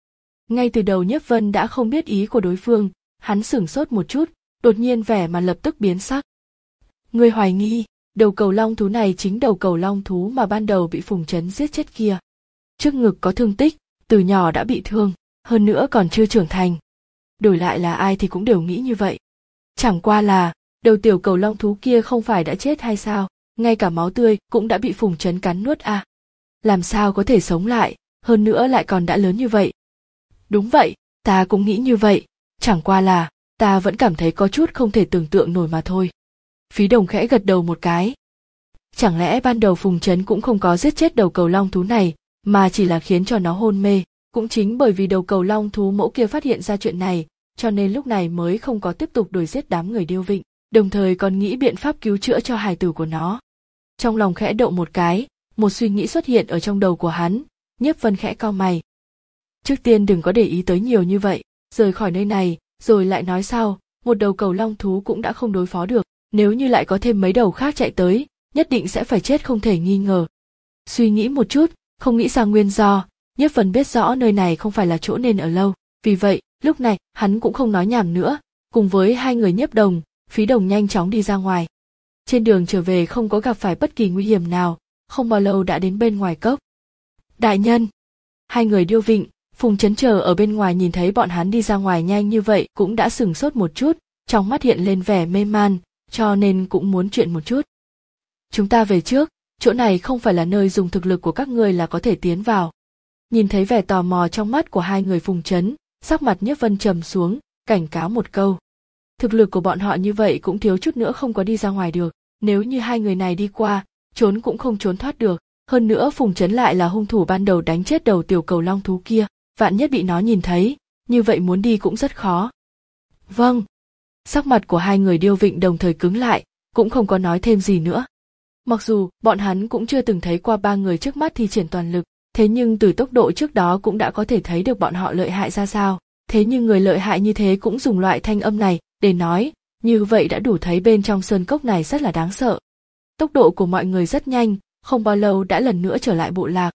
Ngay từ đầu Nhiếp Vân đã không biết ý của đối phương, hắn sửng sốt một chút, đột nhiên vẻ mà lập tức biến sắc. Ngươi hoài nghi, đầu cầu long thú này chính đầu cầu long thú mà ban đầu bị Phùng Chấn giết chết kia. Trước ngực có thương tích, từ nhỏ đã bị thương, hơn nữa còn chưa trưởng thành. Đổi lại là ai thì cũng đều nghĩ như vậy. Chẳng qua là, đầu tiểu cầu long thú kia không phải đã chết hay sao, ngay cả máu tươi cũng đã bị Phùng Chấn cắn nuốt à. Làm sao có thể sống lại, hơn nữa lại còn đã lớn như vậy. Đúng vậy, ta cũng nghĩ như vậy, chẳng qua là, ta vẫn cảm thấy có chút không thể tưởng tượng nổi mà thôi. Phí Đồng khẽ gật đầu một cái. Chẳng lẽ ban đầu Phùng Chấn cũng không có giết chết đầu cầu long thú này, mà chỉ là khiến cho nó hôn mê. Cũng chính bởi vì đầu cầu long thú mẫu kia phát hiện ra chuyện này, cho nên lúc này mới không có tiếp tục đuổi giết đám người Điêu Vịnh, đồng thời còn nghĩ biện pháp cứu chữa cho hài tử của nó. Trong lòng khẽ động một cái, một suy nghĩ xuất hiện ở trong đầu của hắn, Nhiếp Vân khẽ cau mày. Trước tiên đừng có để ý tới nhiều như vậy, rời khỏi nơi này, rồi lại nói sau, một đầu cầu long thú cũng đã không đối phó được, nếu như lại có thêm mấy đầu khác chạy tới, nhất định sẽ phải chết không thể nghi ngờ. Suy nghĩ một chút, không nghĩ ra nguyên do, Nhiếp Vân biết rõ nơi này không phải là chỗ nên ở lâu, vì vậy, lúc này, hắn cũng không nói nhảm nữa, cùng với hai người Nhiếp Đồng, Phí Đồng nhanh chóng đi ra ngoài. Trên đường trở về không có gặp phải bất kỳ nguy hiểm nào, không bao lâu đã đến bên ngoài cốc. Đại nhân! Hai người Điêu Vịnh, Phùng Chấn chờ ở bên ngoài nhìn thấy bọn hắn đi ra ngoài nhanh như vậy cũng đã sửng sốt một chút, trong mắt hiện lên vẻ mê man, cho nên cũng muốn chuyện một chút. Chúng ta về trước, chỗ này không phải là nơi dùng thực lực của các ngươi là có thể tiến vào. Nhìn thấy vẻ tò mò trong mắt của hai người Phùng Chấn, sắc mặt Nhiếp Vân trầm xuống, cảnh cáo một câu. Thực lực của bọn họ như vậy cũng thiếu chút nữa không có đi ra ngoài được, nếu như hai người này đi qua, trốn cũng không trốn thoát được. Hơn nữa Phùng Chấn lại là hung thủ ban đầu đánh chết đầu tiểu cầu long thú kia, vạn nhất bị nó nhìn thấy, như vậy muốn đi cũng rất khó. Vâng. Sắc mặt của hai người Điêu Vịnh đồng thời cứng lại, cũng không có nói thêm gì nữa. Mặc dù bọn hắn cũng chưa từng thấy qua ba người trước mắt thi triển toàn lực, thế nhưng từ tốc độ trước đó cũng đã có thể thấy được bọn họ lợi hại ra sao. Thế nhưng người lợi hại như thế cũng dùng loại thanh âm này để nói, như vậy đã đủ thấy bên trong sơn cốc này rất là đáng sợ. Tốc độ của mọi người rất nhanh, không bao lâu đã lần nữa trở lại bộ lạc.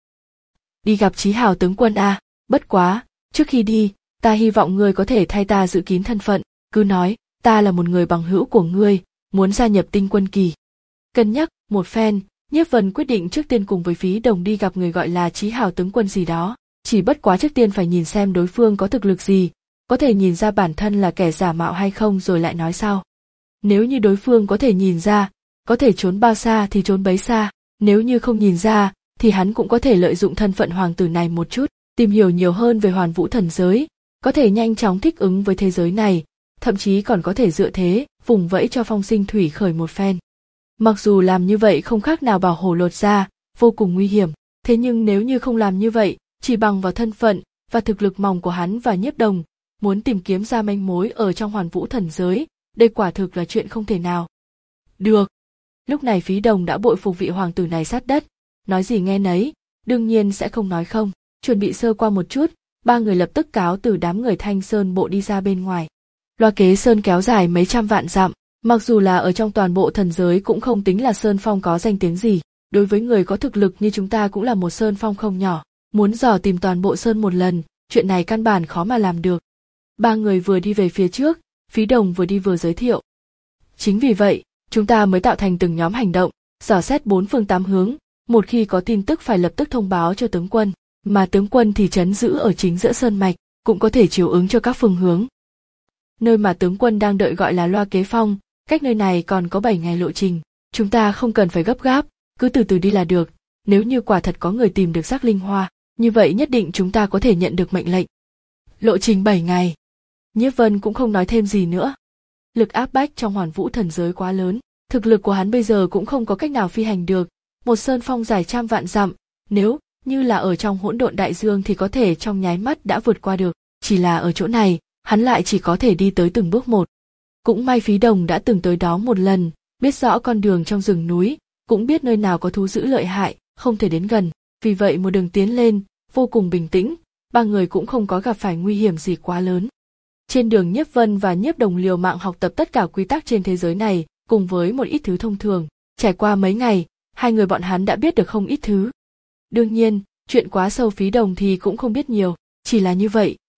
Đi gặp Chí Hào tướng quân a, à, bất quá, trước khi đi, ta hy vọng ngươi có thể thay ta giữ kín thân phận, cứ nói, ta là một người bằng hữu của ngươi, muốn gia nhập Tinh Quân Kỳ. Cân nhắc một phen, Nhiếp Vân quyết định trước tiên cùng với Phí Đồng đi gặp người gọi là Chí Hào tướng quân gì đó, chỉ bất quá trước tiên phải nhìn xem đối phương có thực lực gì, có thể nhìn ra bản thân là kẻ giả mạo hay không rồi lại nói sau. Nếu như đối phương có thể nhìn ra, có thể trốn bao xa thì trốn bấy xa, nếu như không nhìn ra, thì hắn cũng có thể lợi dụng thân phận hoàng tử này một chút, tìm hiểu nhiều hơn về Hoàn Vũ thần giới, có thể nhanh chóng thích ứng với thế giới này, thậm chí còn có thể dựa thế, vùng vẫy cho Phong Sinh Thủy khởi một phen. Mặc dù làm như vậy không khác nào bảo hổ lột da, vô cùng nguy hiểm, thế nhưng nếu như không làm như vậy, chỉ bằng vào thân phận và thực lực mỏng của hắn và Nhiếp Đồng, muốn tìm kiếm ra manh mối ở trong Hoàn Vũ thần giới, đây quả thực là chuyện không thể nào. Được. Lúc này Phí Đồng đã bội phục vị hoàng tử này sát đất, nói gì nghe nấy, đương nhiên sẽ không nói không, chuẩn bị sơ qua một chút, ba người lập tức cáo từ đám người Thanh Sơn bộ đi ra bên ngoài. Loa Kế Sơn kéo dài mấy trăm vạn dặm, mặc dù là ở trong toàn bộ thần giới cũng không tính là sơn phong có danh tiếng gì, đối với người có thực lực như chúng ta cũng là một sơn phong không nhỏ, muốn dò tìm toàn bộ sơn một lần, chuyện này căn bản khó mà làm được. Ba người vừa đi về phía trước, Phí Đồng vừa đi vừa giới thiệu. Chính vì vậy, chúng ta mới tạo thành từng nhóm hành động, dò xét bốn phương tám hướng, một khi có tin tức phải lập tức thông báo cho tướng quân, mà tướng quân thì trấn giữ ở chính giữa sơn mạch, cũng có thể chiếu ứng cho các phương hướng. Nơi mà tướng quân đang đợi gọi là Loa Kế Phong, cách nơi này còn có bảy ngày lộ trình, chúng ta không cần phải gấp gáp, cứ từ từ đi là được, nếu như quả thật có người tìm được Giác Linh Hoa, như vậy nhất định chúng ta có thể nhận được mệnh lệnh. Lộ trình bảy ngày. Nhiếp Vân cũng không nói thêm gì nữa. Lực áp bách trong Hoàn Vũ thần giới quá lớn, thực lực của hắn bây giờ cũng không có cách nào phi hành được, một sơn phong dài trăm vạn dặm, nếu như là ở trong hỗn độn đại dương thì có thể trong nháy mắt đã vượt qua được, chỉ là ở chỗ này, hắn lại chỉ có thể đi tới từng bước một. Cũng may Phí Đồng đã từng tới đó một lần, biết rõ con đường trong rừng núi, cũng biết nơi nào có thú dữ lợi hại, không thể đến gần, vì vậy một đường tiến lên, vô cùng bình tĩnh, ba người cũng không có gặp phải nguy hiểm gì quá lớn. Trên đường Nhiếp Vân và Nhiếp Đồng liều mạng học tập tất cả quy tắc trên thế giới này, cùng với một ít thứ thông thường, trải qua mấy ngày, hai người bọn hắn đã biết được không ít thứ. Đương nhiên, chuyện quá sâu Phí Đồng thì cũng không biết nhiều, chỉ là như vậy,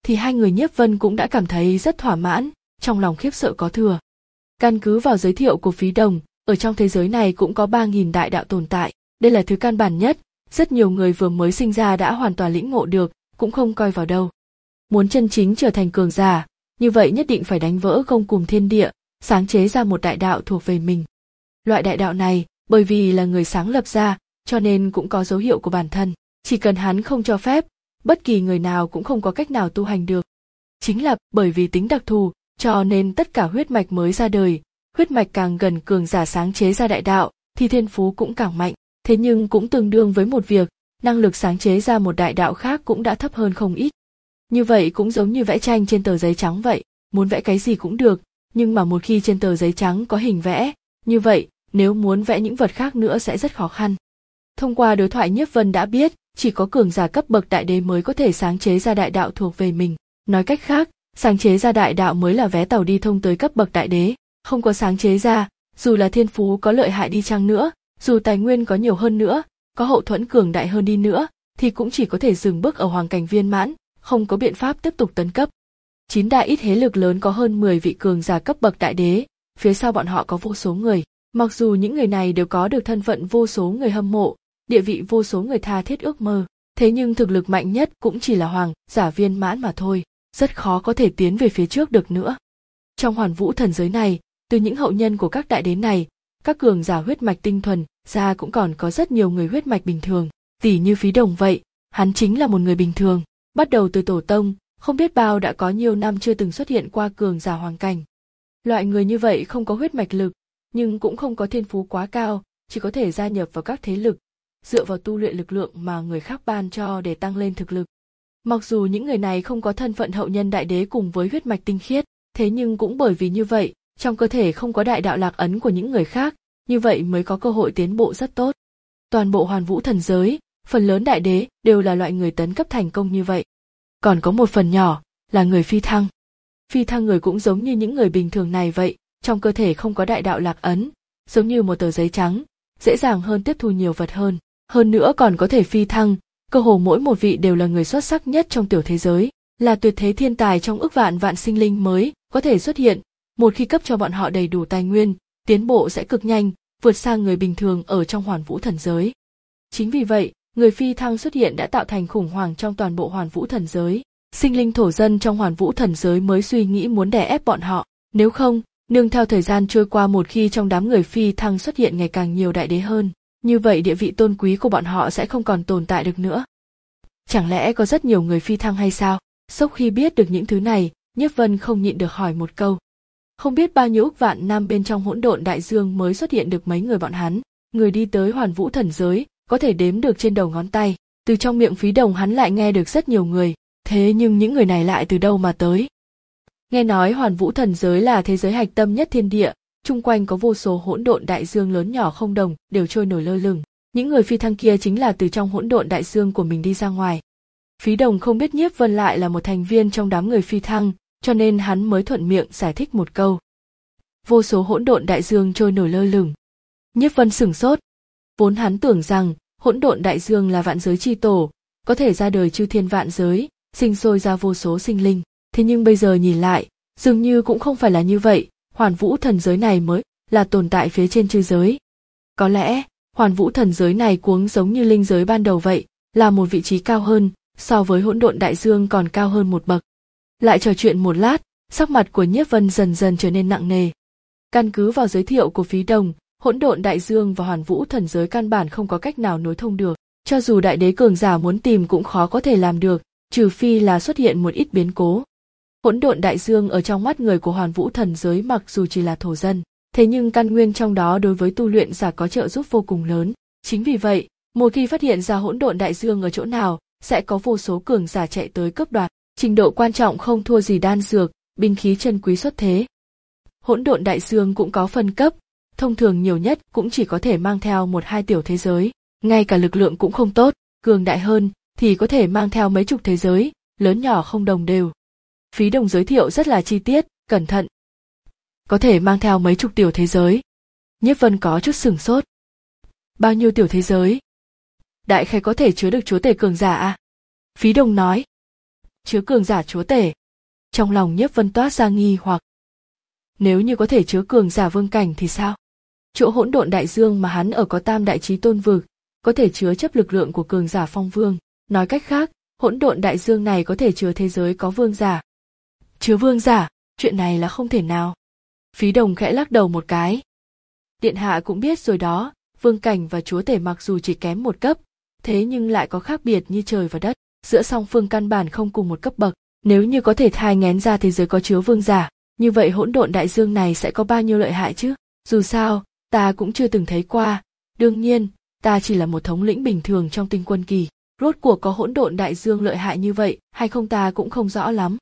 thì hai người Nhiếp Vân cũng đã cảm thấy rất thỏa mãn, trong lòng khiếp sợ có thừa. Căn cứ vào giới thiệu của Phí Đồng, ở trong thế giới này cũng có ba nghìn đại đạo tồn tại, đây là thứ căn bản nhất, rất nhiều người vừa mới sinh ra đã hoàn toàn lĩnh ngộ được, cũng không coi vào đâu. Muốn chân chính trở thành cường giả, như vậy nhất định phải đánh vỡ gông cùm thiên địa, sáng chế ra một đại đạo thuộc về mình. Loại đại đạo này, bởi vì là người sáng lập ra, cho nên cũng có dấu hiệu của bản thân, chỉ cần hắn không cho phép, bất kỳ người nào cũng không có cách nào tu hành được. Chính là bởi vì tính đặc thù, cho nên tất cả huyết mạch mới ra đời, huyết mạch càng gần cường giả sáng chế ra đại đạo, thì thiên phú cũng càng mạnh, thế nhưng cũng tương đương với một việc, năng lực sáng chế ra một đại đạo khác cũng đã thấp hơn không ít. Như vậy cũng giống như vẽ tranh trên tờ giấy trắng vậy, muốn vẽ cái gì cũng được, nhưng mà một khi trên tờ giấy trắng có hình vẽ, như vậy, nếu muốn vẽ những vật khác nữa sẽ rất khó khăn. Thông qua đối thoại Nhiếp Vân đã biết, chỉ có cường giả cấp bậc đại đế mới có thể sáng chế ra đại đạo thuộc về mình. Nói cách khác, sáng chế ra đại đạo mới là vé tàu đi thông tới cấp bậc đại đế, không có sáng chế ra, dù là thiên phú có lợi hại đi chăng nữa, dù tài nguyên có nhiều hơn nữa, có hậu thuẫn cường đại hơn đi nữa, thì cũng chỉ có thể dừng bước ở hoàng cảnh viên mãn, không có biện pháp tiếp tục tấn cấp. Chín đại ít thế lực lớn có hơn mười vị cường giả cấp bậc đại đế, phía sau bọn họ có vô số người, mặc dù những người này đều có được thân phận vô số người hâm mộ, địa vị vô số người tha thiết ước mơ, thế nhưng thực lực mạnh nhất cũng chỉ là hoàng giả viên mãn mà thôi, rất khó có thể tiến về phía trước được nữa. Trong Hoàn Vũ thần giới này, từ những hậu nhân của các đại đế này, các cường giả huyết mạch tinh thuần ra cũng còn có rất nhiều người huyết mạch bình thường, tỉ như Phí Đồng vậy, hắn chính là một người bình thường, bắt đầu từ tổ tông, không biết bao đã có nhiều năm chưa từng xuất hiện qua cường giả hoàng cảnh. Loại người như vậy không có huyết mạch lực, nhưng cũng không có thiên phú quá cao, chỉ có thể gia nhập vào các thế lực, dựa vào tu luyện lực lượng mà người khác ban cho để tăng lên thực lực. Mặc dù những người này không có thân phận hậu nhân đại đế cùng với huyết mạch tinh khiết, thế nhưng cũng bởi vì như vậy, trong cơ thể không có đại đạo lạc ấn của những người khác, như vậy mới có cơ hội tiến bộ rất tốt. Toàn bộ Hoàn Vũ thần giới, phần lớn đại đế đều là loại người tấn cấp thành công như vậy. Còn có một phần nhỏ là người phi thăng. Phi thăng người cũng giống như những người bình thường này vậy, trong cơ thể không có đại đạo lạc ấn, giống như một tờ giấy trắng, dễ dàng hơn tiếp thu nhiều vật hơn. Hơn nữa còn có thể phi thăng, cơ hồ mỗi một vị đều là người xuất sắc nhất trong tiểu thế giới, là tuyệt thế thiên tài trong ức vạn vạn sinh linh mới có thể xuất hiện. Một khi cấp cho bọn họ đầy đủ tài nguyên, tiến bộ sẽ cực nhanh, vượt sang người bình thường ở trong Hoàn Vũ thần giới. Chính vì vậy, người phi thăng xuất hiện đã tạo thành khủng hoảng trong toàn bộ Hoàn Vũ thần giới. Sinh linh thổ dân trong Hoàn Vũ thần giới mới suy nghĩ muốn đè ép bọn họ, nếu không, nương theo thời gian trôi qua, một khi trong đám người phi thăng xuất hiện ngày càng nhiều đại đế hơn, như vậy địa vị tôn quý của bọn họ sẽ không còn tồn tại được nữa. Chẳng lẽ có rất nhiều người phi thăng hay sao? Sau khi biết được những thứ này, Nhiếp Vân không nhịn được hỏi một câu. Không biết bao nhiêu ức vạn năm bên trong hỗn độn đại dương mới xuất hiện được mấy người bọn hắn, người đi tới Hoàn Vũ thần giới, có thể đếm được trên đầu ngón tay, từ trong miệng Phí Đồng hắn lại nghe được rất nhiều người, thế nhưng những người này lại từ đâu mà tới? Nghe nói Hoàn Vũ thần giới là thế giới hạch tâm nhất thiên địa, chung quanh có vô số hỗn độn đại dương lớn nhỏ không đồng đều trôi nổi lơ lửng, những người phi thăng kia chính là từ trong hỗn độn đại dương của mình đi ra ngoài. Phí Đồng không biết Nhiếp Vân lại là một thành viên trong đám người phi thăng, cho nên hắn mới thuận miệng giải thích một câu. Vô số hỗn độn đại dương trôi nổi lơ lửng. Nhiếp Vân sửng sốt, vốn hắn tưởng rằng hỗn độn đại dương là vạn giới chi tổ, có thể ra đời chư thiên vạn giới, sinh sôi ra vô số sinh linh, thế nhưng bây giờ nhìn lại, dường như cũng không phải là như vậy, Hoàn Vũ thần giới này mới là tồn tại phía trên chư giới. Có lẽ, Hoàn Vũ thần giới này cuống giống như linh giới ban đầu vậy, là một vị trí cao hơn, so với hỗn độn đại dương còn cao hơn một bậc. Lại trò chuyện một lát, sắc mặt của Nhiếp Vân dần dần trở nên nặng nề. Căn cứ vào giới thiệu của Phí Đồng, hỗn độn đại dương và Hoàn Vũ thần giới căn bản không có cách nào nối thông được, cho dù đại đế cường giả muốn tìm cũng khó có thể làm được, trừ phi là xuất hiện một ít biến cố. Hỗn độn đại dương ở trong mắt người của Hoàn Vũ thần giới mặc dù chỉ là thổ dân, thế nhưng căn nguyên trong đó đối với tu luyện giả có trợ giúp vô cùng lớn. Chính vì vậy, một khi phát hiện ra hỗn độn đại dương ở chỗ nào, sẽ có vô số cường giả chạy tới cướp đoạt, trình độ quan trọng không thua gì đan dược, binh khí chân quý xuất thế. Hỗn độn đại dương cũng có phân cấp, thông thường nhiều nhất cũng chỉ có thể mang theo một hai tiểu thế giới, ngay cả lực lượng cũng không tốt, cường đại hơn thì có thể mang theo mấy chục thế giới, lớn nhỏ không đồng đều. Phí Đồng giới thiệu rất là chi tiết, cẩn thận. Có thể mang theo mấy chục tiểu thế giới. Nhiếp Vân có chút sửng sốt. Bao nhiêu tiểu thế giới? Đại khái có thể chứa được chúa tể cường giả à? Phí Đồng nói. chứa cường giả chúa tể. Trong lòng Nhiếp Vân toát ra nghi hoặc. Nếu như có thể chứa cường giả vương cảnh thì sao? Chỗ hỗn độn đại dương mà hắn ở có tam đại chí tôn vực, có thể chứa chấp lực lượng của cường giả phong vương. Nói cách khác, hỗn độn đại dương này có thể chứa thế giới có vương giả. Chứa vương giả, chuyện này là không thể nào. Phí Đồng khẽ lắc đầu một cái. Điện hạ cũng biết rồi đó, vương cảnh và chúa tể mặc dù chỉ kém một cấp, thế nhưng lại có khác biệt như trời và đất, giữa song phương căn bản không cùng một cấp bậc. Nếu như có thể thai nghén ra thế giới có chứa vương giả, như vậy hỗn độn đại dương này sẽ có bao nhiêu lợi hại chứ? Dù sao, ta cũng chưa từng thấy qua. Đương nhiên, ta chỉ là một thống lĩnh bình thường trong tinh quân kỳ. Rốt cuộc có hỗn độn đại dương lợi hại như vậy hay không ta cũng không rõ lắm.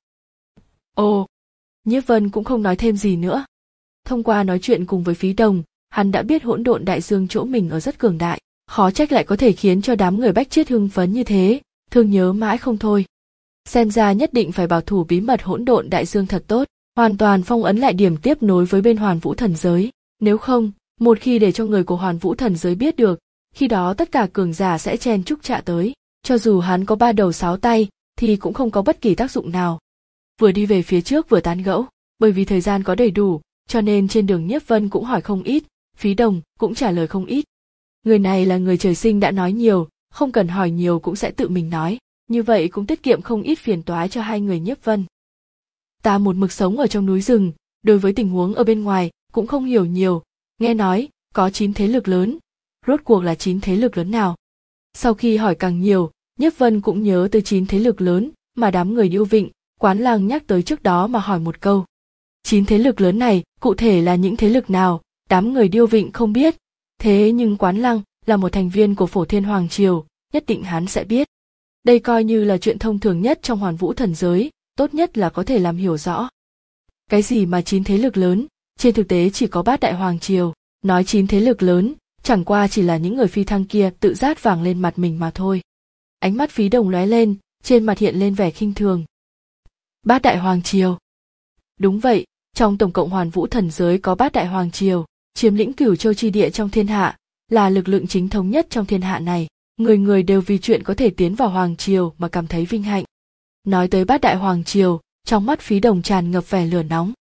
Ồ, Nhiếp Vân cũng không nói thêm gì nữa. Thông qua nói chuyện cùng với Phí Đồng, hắn đã biết hỗn độn đại dương chỗ mình ở rất cường đại, khó trách lại có thể khiến cho đám người Bách Chiết hưng phấn như thế, thương nhớ mãi không thôi. Xem ra nhất định phải bảo thủ bí mật hỗn độn đại dương thật tốt, hoàn toàn phong ấn lại điểm tiếp nối với bên Hoàn Vũ Thần Giới, nếu không, một khi để cho người của Hoàn Vũ Thần Giới biết được, khi đó tất cả cường giả sẽ chen chúc chạ tới, cho dù hắn có ba đầu sáu tay, thì cũng không có bất kỳ tác dụng nào. Vừa đi về phía trước vừa tán gẫu, bởi vì thời gian có đầy đủ, cho nên trên đường Nhiếp Vân cũng hỏi không ít, Phí Đồng cũng trả lời không ít. Người này là người trời sinh đã nói nhiều, không cần hỏi nhiều cũng sẽ tự mình nói, như vậy cũng tiết kiệm không ít phiền toái cho hai người Nhiếp Vân. Ta một mực sống ở trong núi rừng, đối với tình huống ở bên ngoài cũng không hiểu nhiều, nghe nói có chín thế lực lớn, rốt cuộc là chín thế lực lớn nào? Sau khi hỏi càng nhiều, Nhiếp Vân cũng nhớ tới chín thế lực lớn mà đám người Điêu Vịnh, Quán Lăng nhắc tới trước đó mà hỏi một câu. Chín thế lực lớn này cụ thể là những thế lực nào, đám người Điêu Vịnh không biết, thế nhưng Quán Lăng là một thành viên của Phổ Thiên Hoàng Triều, nhất định hắn sẽ biết. Đây coi như là chuyện thông thường nhất trong Hoàn Vũ Thần Giới, tốt nhất là có thể làm hiểu rõ. Cái gì mà chín thế lực lớn, trên thực tế chỉ có Bát Đại Hoàng Triều, nói chín thế lực lớn, chẳng qua chỉ là những người phi thăng kia tự rát vàng lên mặt mình mà thôi. Ánh mắt Phí Đồng lóe lên, trên mặt hiện lên vẻ khinh thường. Bát Đại Hoàng Triều. Đúng vậy, trong tổng cộng Hoàn Vũ Thần Giới có Bát Đại Hoàng Triều, chiếm lĩnh Cửu Châu chi địa trong thiên hạ, là lực lượng chính thống nhất trong thiên hạ này. Người người đều vì chuyện có thể tiến vào Hoàng Triều mà cảm thấy vinh hạnh. Nói tới Bát Đại Hoàng Triều, trong mắt Phí Đồng tràn ngập vẻ lửa nóng.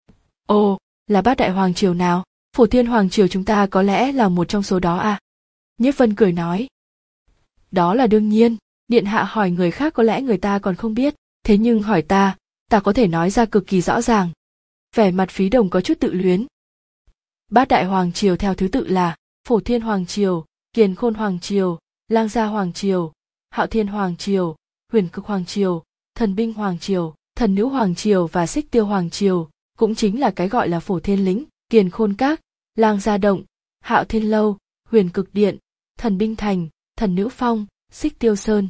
Ồ, là Bát Đại Hoàng Triều nào? Phổ Thiên Hoàng Triều chúng ta có lẽ là một trong số đó à? Nhiếp Vân cười nói. Đó là đương nhiên, điện hạ hỏi người khác có lẽ người ta còn không biết, thế nhưng hỏi ta, ta có thể nói ra cực kỳ rõ ràng. Vẻ mặt Phí Đồng có chút tự luyến. Bát Đại Hoàng Triều theo thứ tự là Phổ Thiên Hoàng Triều, Kiền Khôn Hoàng Triều, Lang Gia Hoàng Triều, Hạo Thiên Hoàng Triều, Huyền Cực Hoàng Triều, Thần Binh Hoàng Triều, Thần Nữ Hoàng Triều và Xích Tiêu Hoàng Triều, cũng chính là cái gọi là Phổ Thiên Lĩnh, Kiền Khôn Các, Lang Gia Động, Hạo Thiên Lâu, Huyền Cực Điện, Thần Binh Thành, Thần Nữ Phong, Xích Tiêu Sơn.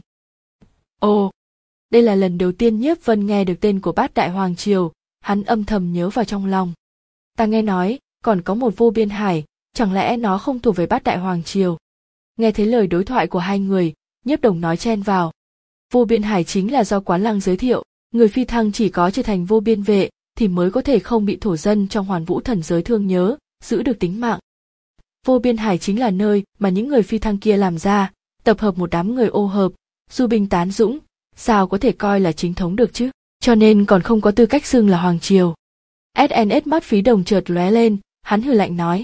Ồ, đây là lần đầu tiên Nhiếp Vân nghe được tên của Bát Đại Hoàng Triều, hắn âm thầm nhớ vào trong lòng. Ta nghe nói, còn có một Vô Biên Hải, chẳng lẽ nó không thuộc về Bát Đại Hoàng Triều? Nghe thấy lời đối thoại của hai người, Nhiếp Đồng nói chen vào. Vô Biên Hải chính là do Quán Lăng giới thiệu, người phi thăng chỉ có trở thành vô biên vệ thì mới có thể không bị thổ dân trong Hoàn Vũ Thần Giới thương nhớ, giữ được tính mạng. Vô Biên Hải chính là nơi mà những người phi thăng kia làm ra, tập hợp một đám người ô hợp, du binh tán dũng, sao có thể coi là chính thống được chứ, cho nên còn không có tư cách xưng là Hoàng Triều. ét en ét mắt Phí Đồng chợt lóe lên, hắn hừ lạnh nói.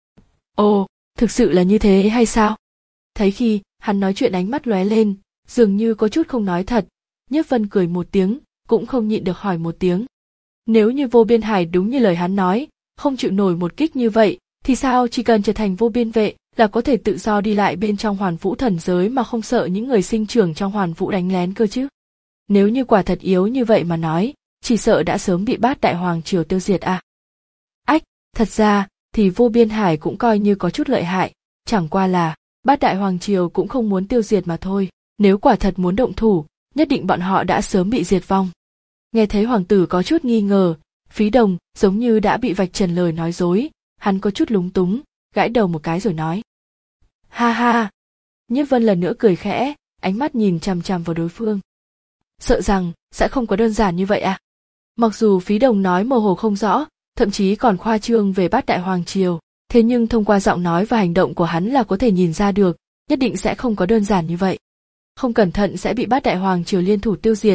Ồ, thực sự là như thế hay sao? Thấy khi hắn nói chuyện ánh mắt lóe lên, dường như có chút không nói thật, Nhiếp Vân cười một tiếng, cũng không nhịn được hỏi một tiếng. Nếu như Vô Biên Hải đúng như lời hắn nói, không chịu nổi một kích như vậy, thì sao chỉ cần trở thành vô biên vệ là có thể tự do đi lại bên trong Hoàn Vũ Thần Giới mà không sợ những người sinh trưởng trong Hoàn Vũ đánh lén cơ chứ? Nếu như quả thật yếu như vậy mà nói, chỉ sợ đã sớm bị Bát Đại Hoàng Triều tiêu diệt à? Ách, thật ra thì Vô Biên Hải cũng coi như có chút lợi hại, chẳng qua là Bát Đại Hoàng Triều cũng không muốn tiêu diệt mà thôi, nếu quả thật muốn động thủ, nhất định bọn họ đã sớm bị diệt vong. Nghe thấy hoàng tử có chút nghi ngờ, Phí Đồng giống như đã bị vạch trần lời nói dối, hắn có chút lúng túng, gãi đầu một cái rồi nói. Ha ha! Nhiếp Vân lần nữa cười khẽ, ánh mắt nhìn chằm chằm vào đối phương. Sợ rằng sẽ không có đơn giản như vậy à? Mặc dù Phí Đồng nói mơ hồ không rõ, thậm chí còn khoa trương về Bát Đại Hoàng Triều, thế nhưng thông qua giọng nói và hành động của hắn là có thể nhìn ra được, nhất định sẽ không có đơn giản như vậy. Không cẩn thận sẽ bị Bát Đại Hoàng Triều liên thủ tiêu diệt,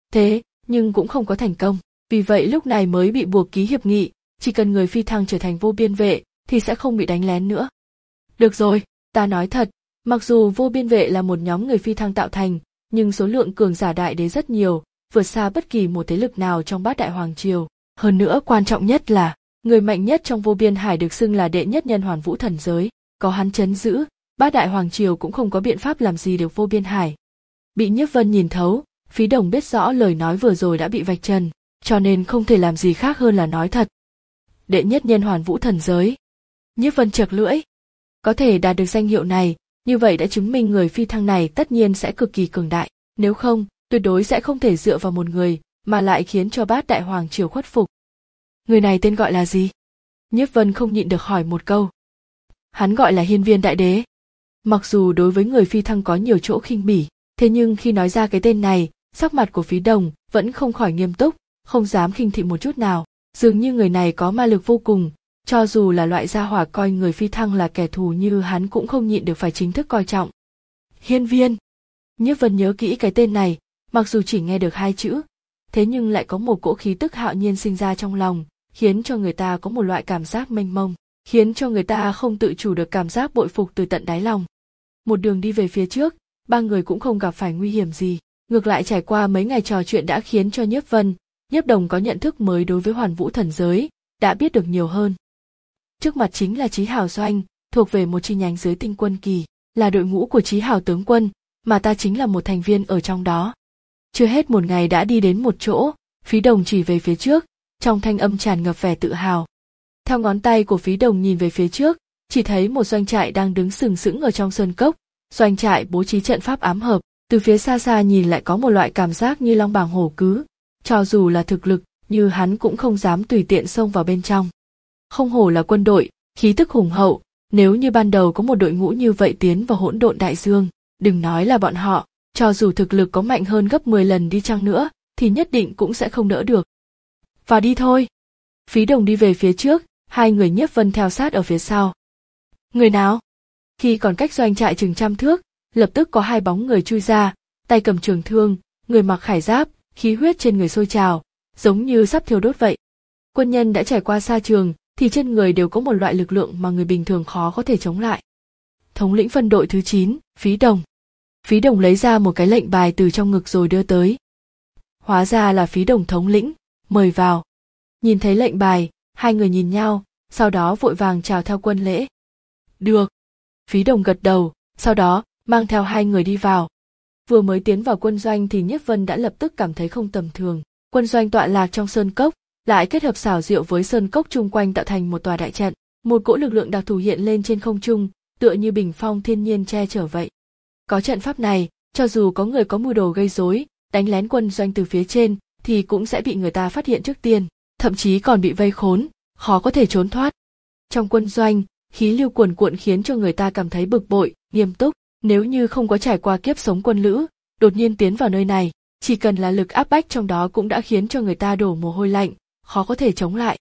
thế nhưng cũng không có thành công, vì vậy lúc này mới bị buộc ký hiệp nghị, chỉ cần người phi thăng trở thành vô biên vệ thì sẽ không bị đánh lén nữa. Được rồi, ta nói thật, mặc dù vô biên vệ là một nhóm người phi thăng tạo thành, nhưng số lượng cường giả đại đế rất nhiều, vượt xa bất kỳ một thế lực nào trong bát đại hoàng triều. Hơn nữa quan trọng nhất là, người mạnh nhất trong vô biên hải được xưng là đệ nhất nhân hoàn vũ thần giới, có hắn trấn giữ, bát đại hoàng triều cũng không có biện pháp làm gì được vô biên hải. Bị Nhiếp Vân nhìn thấu, Phí Đồng biết rõ lời nói vừa rồi đã bị vạch trần, cho nên không thể làm gì khác hơn là nói thật. Đệ nhất nhân hoàn vũ thần giới. Nhiếp Vân chật lưỡi. Có thể đạt được danh hiệu này, như vậy đã chứng minh người phi thăng này tất nhiên sẽ cực kỳ cường đại, nếu không, tuyệt đối sẽ không thể dựa vào một người, mà lại khiến cho bát đại hoàng triều khuất phục. Người này tên gọi là gì? Nhiếp Vân không nhịn được hỏi một câu. Hắn gọi là Hiên Viên Đại Đế. Mặc dù đối với người phi thăng có nhiều chỗ khinh bỉ, thế nhưng khi nói ra cái tên này, sắc mặt của Phí Đồng vẫn không khỏi nghiêm túc, không dám khinh thị một chút nào. Dường như người này có ma lực vô cùng, cho dù là loại gia hỏa coi người phi thăng là kẻ thù như hắn cũng không nhịn được phải chính thức coi trọng. Hiên Viên. Nhiếp Vân nhớ kỹ cái tên này, mặc dù chỉ nghe được hai chữ, thế nhưng lại có một cỗ khí tức hạo nhiên sinh ra trong lòng, khiến cho người ta có một loại cảm giác mênh mông, khiến cho người ta không tự chủ được cảm giác bội phục từ tận đáy lòng. Một đường đi về phía trước, ba người cũng không gặp phải nguy hiểm gì, ngược lại trải qua mấy ngày trò chuyện đã khiến cho Nhiếp Vân, Nhiếp Đồng có nhận thức mới đối với Hoàn Vũ thần giới, đã biết được nhiều hơn. Trước mặt chính là Chí Hào Doanh, thuộc về một chi nhánh dưới Tinh Quân Kỳ, là đội ngũ của Chí Hào tướng quân, mà ta chính là một thành viên ở trong đó. Chưa hết một ngày đã đi đến một chỗ, Phí Đồng chỉ về phía trước, trong thanh âm tràn ngập vẻ tự hào. Theo ngón tay của Phí Đồng nhìn về phía trước, chỉ thấy một doanh trại đang đứng sừng sững ở trong sơn cốc, doanh trại bố trí trận pháp ám hợp, từ phía xa xa nhìn lại có một loại cảm giác như long bàng hổ cứ, cho dù là thực lực, như hắn cũng không dám tùy tiện xông vào bên trong. Không hổ là quân đội, khí tức hùng hậu, nếu như ban đầu có một đội ngũ như vậy tiến vào hỗn độn đại dương, đừng nói là bọn họ, cho dù thực lực có mạnh hơn gấp mười lần đi chăng nữa, thì nhất định cũng sẽ không đỡ được. Vào đi thôi. Phí Đồng đi về phía trước, hai người Nhiếp Vân theo sát ở phía sau. Người nào? Khi còn cách doanh trại chừng trăm thước, lập tức có hai bóng người chui ra, tay cầm trường thương, người mặc khải giáp, khí huyết trên người sôi trào, giống như sắp thiêu đốt vậy. Quân nhân đã trải qua xa trường, thì trên người đều có một loại lực lượng mà người bình thường khó có thể chống lại. Thống lĩnh phân đội thứ chín, Phí Đồng. Phí Đồng lấy ra một cái lệnh bài từ trong ngực rồi đưa tới. Hóa ra là Phí Đồng thống lĩnh, mời vào. Nhìn thấy lệnh bài, hai người nhìn nhau, sau đó vội vàng chào theo quân lễ. Được. Phí Đồng gật đầu, sau đó mang theo hai người đi vào. Vừa mới tiến vào quân doanh thì Nhiếp Vân đã lập tức cảm thấy không tầm thường. Quân doanh tọa lạc trong sơn cốc, lại kết hợp xảo diệu với sơn cốc chung quanh tạo thành một tòa đại trận. Một cỗ lực lượng đặc thù hiện lên trên không trung, tựa như bình phong thiên nhiên che chở vậy. Có trận pháp này, cho dù có người có mưu đồ gây rối, đánh lén quân doanh từ phía trên, thì cũng sẽ bị người ta phát hiện trước tiên, thậm chí còn bị vây khốn, khó có thể trốn thoát. Trong quân doanh, khí lưu cuồn cuộn khiến cho người ta cảm thấy bực bội, nghiêm túc. Nếu như không có trải qua kiếp sống quân lữ, đột nhiên tiến vào nơi này, chỉ cần là lực áp bách trong đó cũng đã khiến cho người ta đổ mồ hôi lạnh, khó có thể chống lại.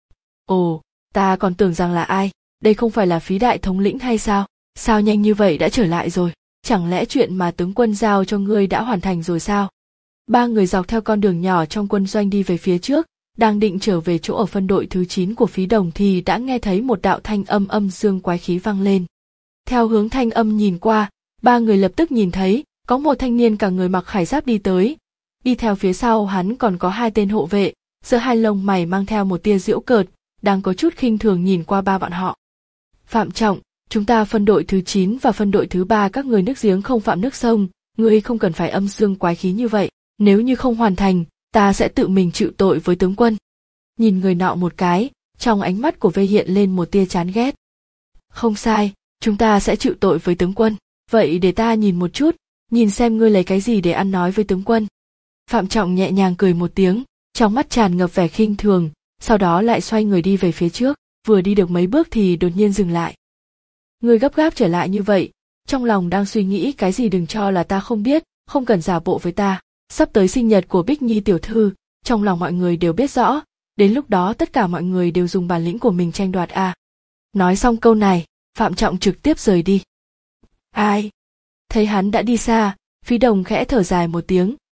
Ồ, ta còn tưởng rằng là ai, đây không phải là Phí đại thống lĩnh hay sao? Sao nhanh như vậy đã trở lại rồi? Chẳng lẽ chuyện mà tướng quân giao cho ngươi đã hoàn thành rồi sao? Ba người dọc theo con đường nhỏ trong quân doanh đi về phía trước, đang định trở về chỗ ở phân đội thứ chín của Phí Đồng thì đã nghe thấy một đạo thanh âm âm dương quái khí vang lên. Theo hướng thanh âm nhìn qua, ba người lập tức nhìn thấy, có một thanh niên cả người mặc khải giáp đi tới. Đi theo phía sau hắn còn có hai tên hộ vệ, giữa hai lông mày mang theo một tia giễu cợt, đang có chút khinh thường nhìn qua ba bọn họ. Phạm Trọng, chúng ta phân đội thứ chín và phân đội thứ ba các người nước giếng không phạm nước sông, ngươi không cần phải âm dương quái khí như vậy, nếu như không hoàn thành, ta sẽ tự mình chịu tội với tướng quân. Nhìn người nọ một cái, trong ánh mắt của Vê hiện lên một tia chán ghét. Không sai. Chúng ta sẽ chịu tội với tướng quân, vậy để ta nhìn một chút, nhìn xem ngươi lấy cái gì để ăn nói với tướng quân. Phạm Trọng nhẹ nhàng cười một tiếng, trong mắt tràn ngập vẻ khinh thường, sau đó lại xoay người đi về phía trước, vừa đi được mấy bước thì đột nhiên dừng lại. Ngươi gấp gáp trở lại như vậy, trong lòng đang suy nghĩ cái gì đừng cho là ta không biết, không cần giả bộ với ta. Sắp tới sinh nhật của Bích Nhi tiểu thư, trong lòng mọi người đều biết rõ, đến lúc đó tất cả mọi người đều dùng bản lĩnh của mình tranh đoạt a. À. Nói xong câu này, Phạm Trọng trực tiếp rời đi. Ai? Thấy hắn đã đi xa, Phí Đồng khẽ thở dài một tiếng,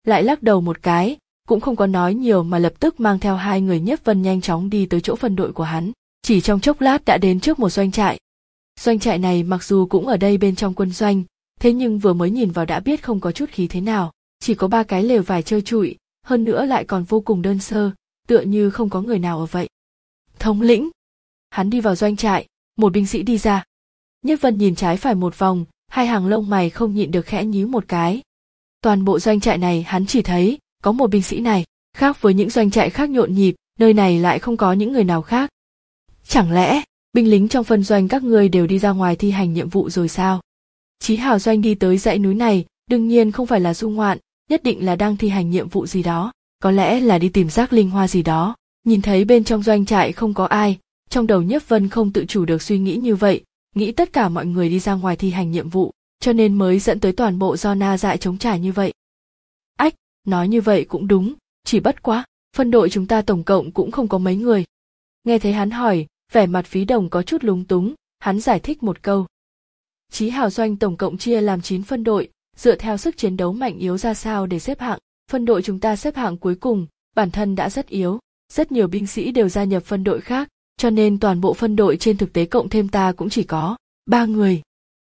lại lắc đầu một cái, cũng không có nói nhiều mà lập tức mang theo hai người Nhiếp Vân nhanh chóng đi tới chỗ phân đội của hắn. Chỉ trong chốc lát đã đến trước một doanh trại. Doanh trại này mặc dù cũng ở đây bên trong quân doanh, thế nhưng vừa mới nhìn vào đã biết không có chút khí thế nào, chỉ có ba cái lều vải trơ trụi, hơn nữa lại còn vô cùng đơn sơ, tựa như không có người nào ở vậy. Thống lĩnh. Hắn đi vào doanh trại, một binh sĩ đi ra. Nhiếp Vân nhìn trái phải một vòng, hai hàng lông mày không nhịn được khẽ nhíu một cái. Toàn bộ doanh trại này hắn chỉ thấy có một binh sĩ này, khác với những doanh trại khác nhộn nhịp, nơi này lại không có những người nào khác. Chẳng lẽ binh lính trong phân doanh các ngươi đều đi ra ngoài thi hành nhiệm vụ rồi sao? Chí Hào doanh đi tới dãy núi này, đương nhiên không phải là du ngoạn, nhất định là đang thi hành nhiệm vụ gì đó, có lẽ là đi tìm rác linh hoa gì đó. Nhìn thấy bên trong doanh trại không có ai, trong đầu Nhiếp Vân không tự chủ được suy nghĩ như vậy, nghĩ tất cả mọi người đi ra ngoài thi hành nhiệm vụ, cho nên mới dẫn tới toàn bộ do na dại trống trải như vậy. Ách, nói như vậy cũng đúng, chỉ bất quá, phân đội chúng ta tổng cộng cũng không có mấy người. Nghe thấy hắn hỏi, vẻ mặt Phí Đồng có chút lúng túng, hắn giải thích một câu. Chí Hào doanh tổng cộng chia làm chín phân đội, dựa theo sức chiến đấu mạnh yếu ra sao để xếp hạng, phân đội chúng ta xếp hạng cuối cùng, bản thân đã rất yếu, rất nhiều binh sĩ đều gia nhập phân đội khác, cho nên toàn bộ phân đội trên thực tế cộng thêm ta cũng chỉ có ba người.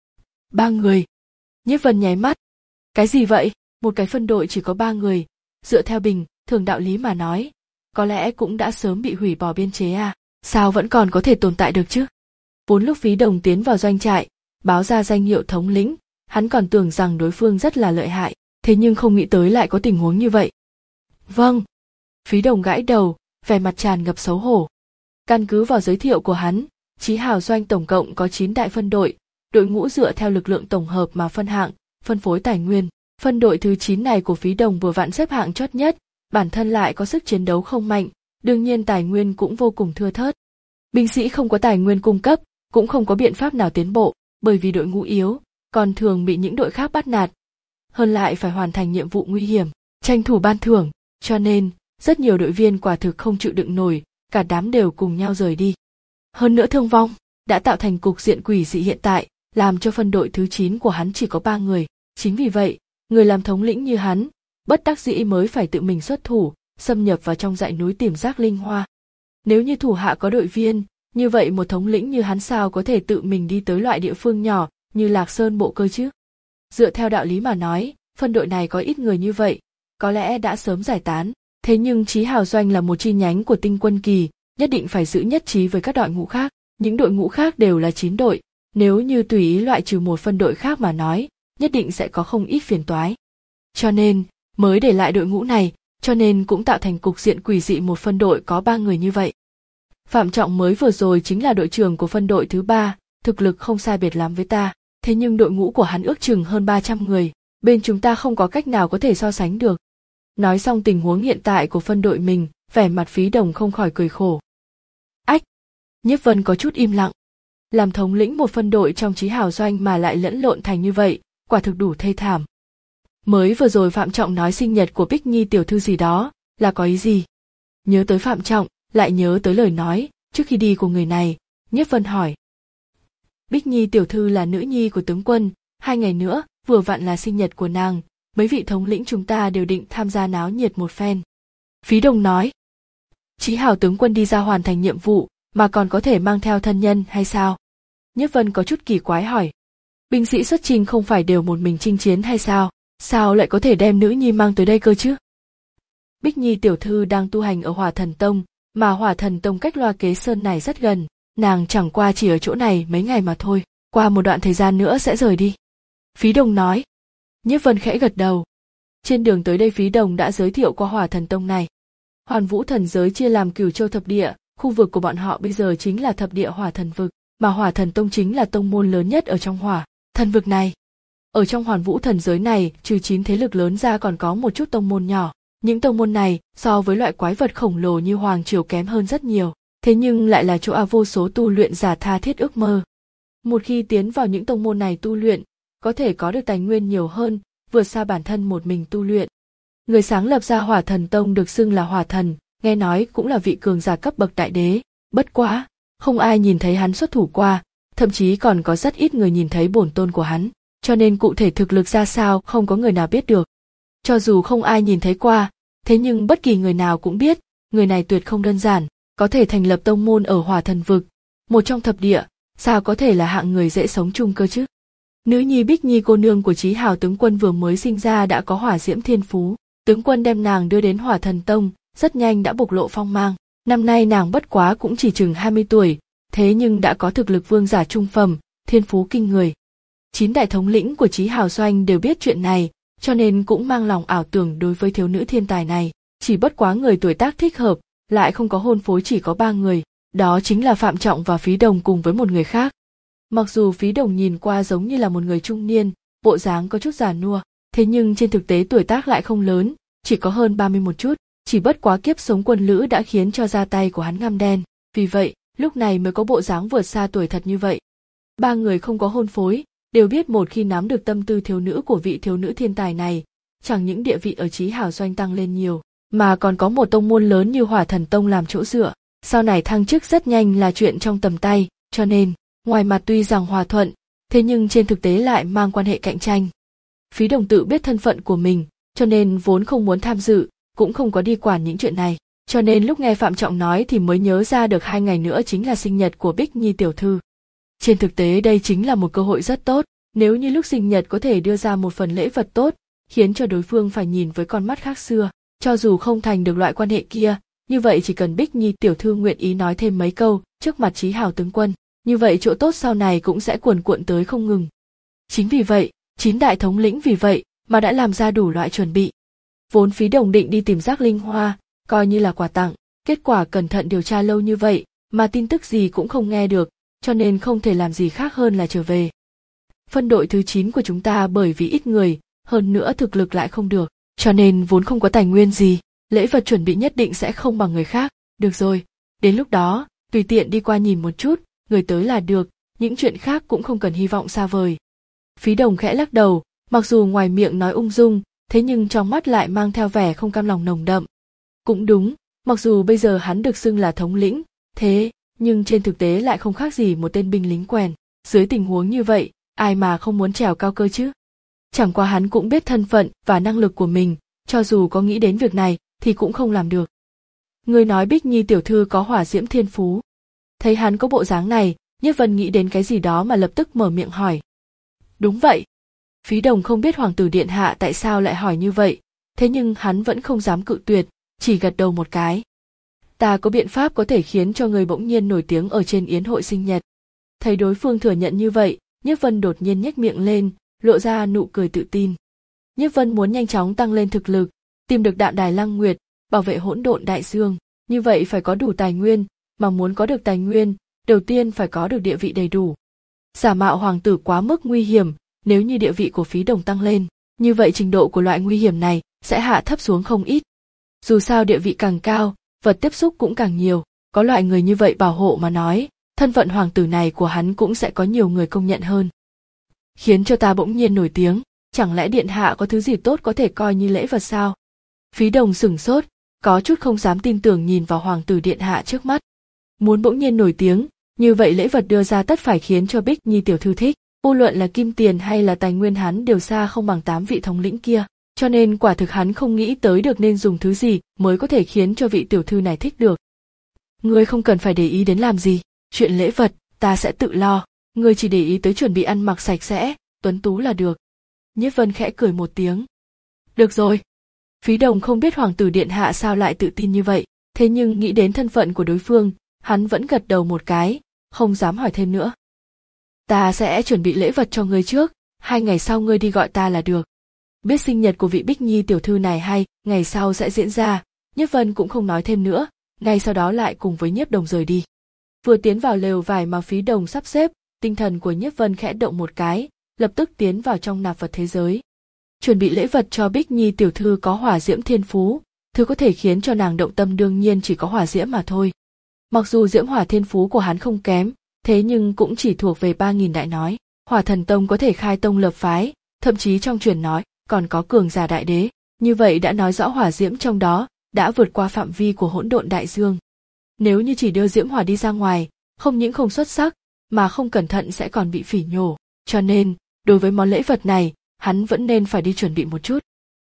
Ba người. Nhiếp Vân nháy mắt. Cái gì vậy? Một cái phân đội chỉ có ba người, dựa theo bình thường đạo lý mà nói, có lẽ cũng đã sớm bị hủy bỏ biên chế à, sao vẫn còn có thể tồn tại được chứ? Vốn lúc Phí Đồng tiến vào doanh trại, báo ra danh hiệu thống lĩnh, hắn còn tưởng rằng đối phương rất là lợi hại, thế nhưng không nghĩ tới lại có tình huống như vậy. Vâng. Phí Đồng gãi đầu, vẻ mặt tràn ngập xấu hổ. Căn cứ vào giới thiệu của hắn, Chí Hào doanh tổng cộng có chín đại phân đội, đội ngũ dựa theo lực lượng tổng hợp mà phân hạng, phân phối tài nguyên. Phân đội thứ chín này của Phí Đồng vừa vặn xếp hạng chót nhất, bản thân lại có sức chiến đấu không mạnh, đương nhiên tài nguyên cũng vô cùng thưa thớt. Binh sĩ không có tài nguyên cung cấp, cũng không có biện pháp nào tiến bộ, bởi vì đội ngũ yếu, còn thường bị những đội khác bắt nạt. Hơn lại phải hoàn thành nhiệm vụ nguy hiểm, tranh thủ ban thưởng, cho nên rất nhiều đội viên quả thực không chịu đựng nổi, cả đám đều cùng nhau rời đi. Hơn nữa thương vong đã tạo thành cục diện quỷ dị hiện tại, làm cho phân đội thứ chín của hắn chỉ có ba người. Chính vì vậy, người làm thống lĩnh như hắn, bất đắc dĩ mới phải tự mình xuất thủ, xâm nhập vào trong dãy núi tìm rác linh hoa. Nếu như thủ hạ có đội viên, như vậy một thống lĩnh như hắn sao có thể tự mình đi tới loại địa phương nhỏ như Lạc Sơn Bộ cơ chứ? Dựa theo đạo lý mà nói, phân đội này có ít người như vậy, có lẽ đã sớm giải tán. Thế nhưng Chí Hào doanh là một chi nhánh của Tinh Quân Kỳ, nhất định phải giữ nhất trí với các đội ngũ khác. Những đội ngũ khác đều là chín đội, nếu như tùy ý loại trừ một phân đội khác mà nói, nhất định sẽ có không ít phiền toái. Cho nên, mới để lại đội ngũ này, cho nên cũng tạo thành cục diện quỷ dị một phân đội có ba người như vậy. Phạm Trọng mới vừa rồi chính là đội trưởng của phân đội thứ ba, thực lực không sai biệt lắm với ta, thế nhưng đội ngũ của hắn ước chừng hơn ba trăm người, bên chúng ta không có cách nào có thể so sánh được. Nói xong tình huống hiện tại của phân đội mình, vẻ mặt Phí Đồng không khỏi cười khổ. Ách! Nhiếp Vân có chút im lặng. Làm thống lĩnh một phân đội trong Chí Hào doanh mà lại lẫn lộn thành như vậy, quả thực đủ thê thảm. Mới vừa rồi Phạm Trọng nói sinh nhật của Bích Nhi tiểu thư gì đó, là có ý gì? Nhớ tới Phạm Trọng, lại nhớ tới lời nói, trước khi đi của người này, Nhiếp Vân hỏi. Bích Nhi tiểu thư là nữ nhi của tướng quân, hai ngày nữa, vừa vặn là sinh nhật của nàng, mấy vị thống lĩnh chúng ta đều định tham gia náo nhiệt một phen. Phí Đồng nói. Chí Hào tướng quân đi ra hoàn thành nhiệm vụ, mà còn có thể mang theo thân nhân hay sao? Nhiếp Vân có chút kỳ quái hỏi. Binh sĩ xuất chinh không phải đều một mình chinh chiến hay sao? Sao lại có thể đem nữ nhi mang tới đây cơ chứ? Bích Nhi tiểu thư đang tu hành ở Hỏa Thần Tông, mà Hỏa Thần Tông cách Loa Kế Sơn này rất gần, nàng chẳng qua chỉ ở chỗ này mấy ngày mà thôi, qua một đoạn thời gian nữa sẽ rời đi. Phí Đồng nói. Nhiếp Vân khẽ gật đầu. Trên đường tới đây Phí Đồng đã giới thiệu qua Hỏa Thần Tông này. Hoàn Vũ thần giới chia làm Cửu Châu thập địa, khu vực của bọn họ bây giờ chính là thập địa Hỏa Thần vực, mà Hỏa Thần Tông chính là tông môn lớn nhất ở trong Hỏa Thần vực này. Ở trong Hoàn Vũ thần giới này, trừ chín thế lực lớn ra còn có một chút tông môn nhỏ. Những tông môn này so với loại quái vật khổng lồ như Hoàng Triều kém hơn rất nhiều, thế nhưng lại là chỗ a vô số tu luyện giả tha thiết ước mơ. Một khi tiến vào những tông môn này tu luyện, có thể có được tài nguyên nhiều hơn, vượt xa bản thân một mình tu luyện. Người sáng lập ra Hỏa Thần Tông được xưng là Hỏa Thần, nghe nói cũng là vị cường giả cấp bậc đại đế, bất quá, không ai nhìn thấy hắn xuất thủ qua, thậm chí còn có rất ít người nhìn thấy bổn tôn của hắn, cho nên cụ thể thực lực ra sao không có người nào biết được. Cho dù không ai nhìn thấy qua, thế nhưng bất kỳ người nào cũng biết, người này tuyệt không đơn giản, có thể thành lập tông môn ở Hỏa Thần Vực, một trong thập địa, sao có thể là hạng người dễ sống chung cơ chứ? Nữ nhi Bích Nhi cô nương của Chí Hào tướng quân vừa mới sinh ra đã có hỏa diễm thiên phú, tướng quân đem nàng đưa đến Hỏa Thần Tông, rất nhanh đã bộc lộ phong mang. Năm nay nàng bất quá cũng chỉ chừng hai mươi tuổi, thế nhưng đã có thực lực vương giả trung phẩm, thiên phú kinh người. Chín đại thống lĩnh của Chí Hào doanh đều biết chuyện này, cho nên cũng mang lòng ảo tưởng đối với thiếu nữ thiên tài này. Chỉ bất quá người tuổi tác thích hợp, lại không có hôn phối chỉ có ba người, đó chính là Phạm Trọng và Phí Đồng cùng với một người khác. Mặc dù Phí Đồng nhìn qua giống như là một người trung niên, bộ dáng có chút già nua, thế nhưng trên thực tế tuổi tác lại không lớn, chỉ có hơn ba mươi một chút, chỉ bất quá kiếp sống quân lữ đã khiến cho da tay của hắn ngăm đen, vì vậy, lúc này mới có bộ dáng vượt xa tuổi thật như vậy. Ba người không có hôn phối, đều biết một khi nắm được tâm tư thiếu nữ của vị thiếu nữ thiên tài này, chẳng những địa vị ở Chí Hào doanh tăng lên nhiều, mà còn có một tông môn lớn như Hỏa Thần Tông làm chỗ dựa, sau này thăng chức rất nhanh là chuyện trong tầm tay, cho nên, ngoài mặt tuy rằng hòa thuận, thế nhưng trên thực tế lại mang quan hệ cạnh tranh. Phí Đồng tự biết thân phận của mình, cho nên vốn không muốn tham dự, cũng không có đi quản những chuyện này, cho nên lúc nghe Phạm Trọng nói thì mới nhớ ra được hai ngày nữa chính là sinh nhật của Bích Nhi tiểu thư. Trên thực tế đây chính là một cơ hội rất tốt, nếu như lúc sinh nhật có thể đưa ra một phần lễ vật tốt, khiến cho đối phương phải nhìn với con mắt khác xưa, cho dù không thành được loại quan hệ kia, như vậy chỉ cần Bích Nhi tiểu thư nguyện ý nói thêm mấy câu trước mặt Chí Hào tướng quân, như vậy chỗ tốt sau này cũng sẽ cuồn cuộn tới không ngừng. Chính vì vậy, chín đại thống lĩnh vì vậy mà đã làm ra đủ loại chuẩn bị. Vốn Phí Đồng định đi tìm Giác Linh Hoa, coi như là quà tặng, kết quả cẩn thận điều tra lâu như vậy, mà tin tức gì cũng không nghe được, cho nên không thể làm gì khác hơn là trở về. Phân đội thứ chín của chúng ta bởi vì ít người, hơn nữa thực lực lại không được, cho nên vốn không có tài nguyên gì, lễ vật chuẩn bị nhất định sẽ không bằng người khác. Được rồi, đến lúc đó, tùy tiện đi qua nhìn một chút, người tới là được, những chuyện khác cũng không cần hy vọng xa vời. Phí Đồng khẽ lắc đầu, mặc dù ngoài miệng nói ung dung, thế nhưng trong mắt lại mang theo vẻ không cam lòng nồng đậm. Cũng đúng, mặc dù bây giờ hắn được xưng là thống lĩnh, thế, nhưng trên thực tế lại không khác gì một tên binh lính quèn. Dưới tình huống như vậy, ai mà không muốn trèo cao cơ chứ? Chẳng qua hắn cũng biết thân phận và năng lực của mình, cho dù có nghĩ đến việc này, thì cũng không làm được. Người nói Bích Nhi tiểu thư có hỏa diễm thiên phú. Thấy hắn có bộ dáng này, Nhiếp Vân nghĩ đến cái gì đó mà lập tức mở miệng hỏi. Đúng vậy. Phí Đồng không biết hoàng tử điện hạ tại sao lại hỏi như vậy, thế nhưng hắn vẫn không dám cự tuyệt, chỉ gật đầu một cái. Ta có biện pháp có thể khiến cho người bỗng nhiên nổi tiếng ở trên yến hội sinh nhật. Thấy đối phương thừa nhận như vậy, Nhiếp Vân đột nhiên nhếch miệng lên, lộ ra nụ cười tự tin. Nhiếp Vân muốn nhanh chóng tăng lên thực lực, tìm được Đạm Đài Lăng Nguyệt, bảo vệ hỗn độn đại dương, như vậy phải có đủ tài nguyên, mà muốn có được tài nguyên, đầu tiên phải có được địa vị đầy đủ. Giả mạo hoàng tử quá mức nguy hiểm, nếu như địa vị của Phí Đồng tăng lên, như vậy trình độ của loại nguy hiểm này sẽ hạ thấp xuống không ít. Dù sao địa vị càng cao, vật tiếp xúc cũng càng nhiều, có loại người như vậy bảo hộ mà nói, thân phận hoàng tử này của hắn cũng sẽ có nhiều người công nhận hơn. Khiến cho ta bỗng nhiên nổi tiếng, chẳng lẽ điện hạ có thứ gì tốt có thể coi như lễ vật sao? Phí Đồng sửng sốt, có chút không dám tin tưởng nhìn vào hoàng tử điện hạ trước mắt. Muốn bỗng nhiên nổi tiếng, như vậy lễ vật đưa ra tất phải khiến cho Bích Nhi tiểu thư thích, vô luận là kim tiền hay là tài nguyên hắn đều xa không bằng tám vị thống lĩnh kia, cho nên quả thực hắn không nghĩ tới được nên dùng thứ gì mới có thể khiến cho vị tiểu thư này thích được. Ngươi không cần phải để ý đến làm gì, chuyện lễ vật, ta sẽ tự lo, ngươi chỉ để ý tới chuẩn bị ăn mặc sạch sẽ, tuấn tú là được. Nhiếp Vân khẽ cười một tiếng. Được rồi. Phí Đồng không biết hoàng tử điện hạ sao lại tự tin như vậy, thế nhưng nghĩ đến thân phận của đối phương, hắn vẫn gật đầu một cái, không dám hỏi thêm nữa. Ta sẽ chuẩn bị lễ vật cho ngươi trước, hai ngày sau ngươi đi gọi ta là được. Biết sinh nhật của vị Bích Nhi tiểu thư này hay, ngày sau sẽ diễn ra, Nhiếp Vân cũng không nói thêm nữa, ngay sau đó lại cùng với Nhiếp Đồng rời đi. Vừa tiến vào lều vải mà Phí Đồng sắp xếp, tinh thần của Nhiếp Vân khẽ động một cái, lập tức tiến vào trong nạp vật thế giới. Chuẩn bị lễ vật cho Bích Nhi tiểu thư có hỏa diễm thiên phú, thứ có thể khiến cho nàng động tâm đương nhiên chỉ có hỏa diễm mà thôi. Mặc dù diễm hỏa thiên phú của hắn không kém, thế nhưng cũng chỉ thuộc về ba nghìn đại nói. Hỏa Thần Tông có thể khai tông lập phái, thậm chí trong truyền nói còn có cường giả đại đế, như vậy đã nói rõ hỏa diễm trong đó đã vượt qua phạm vi của hỗn độn đại dương. Nếu như chỉ đưa diễm hỏa đi ra ngoài, không những không xuất sắc, mà không cẩn thận sẽ còn bị phỉ nhổ, cho nên, đối với món lễ vật này, hắn vẫn nên phải đi chuẩn bị một chút.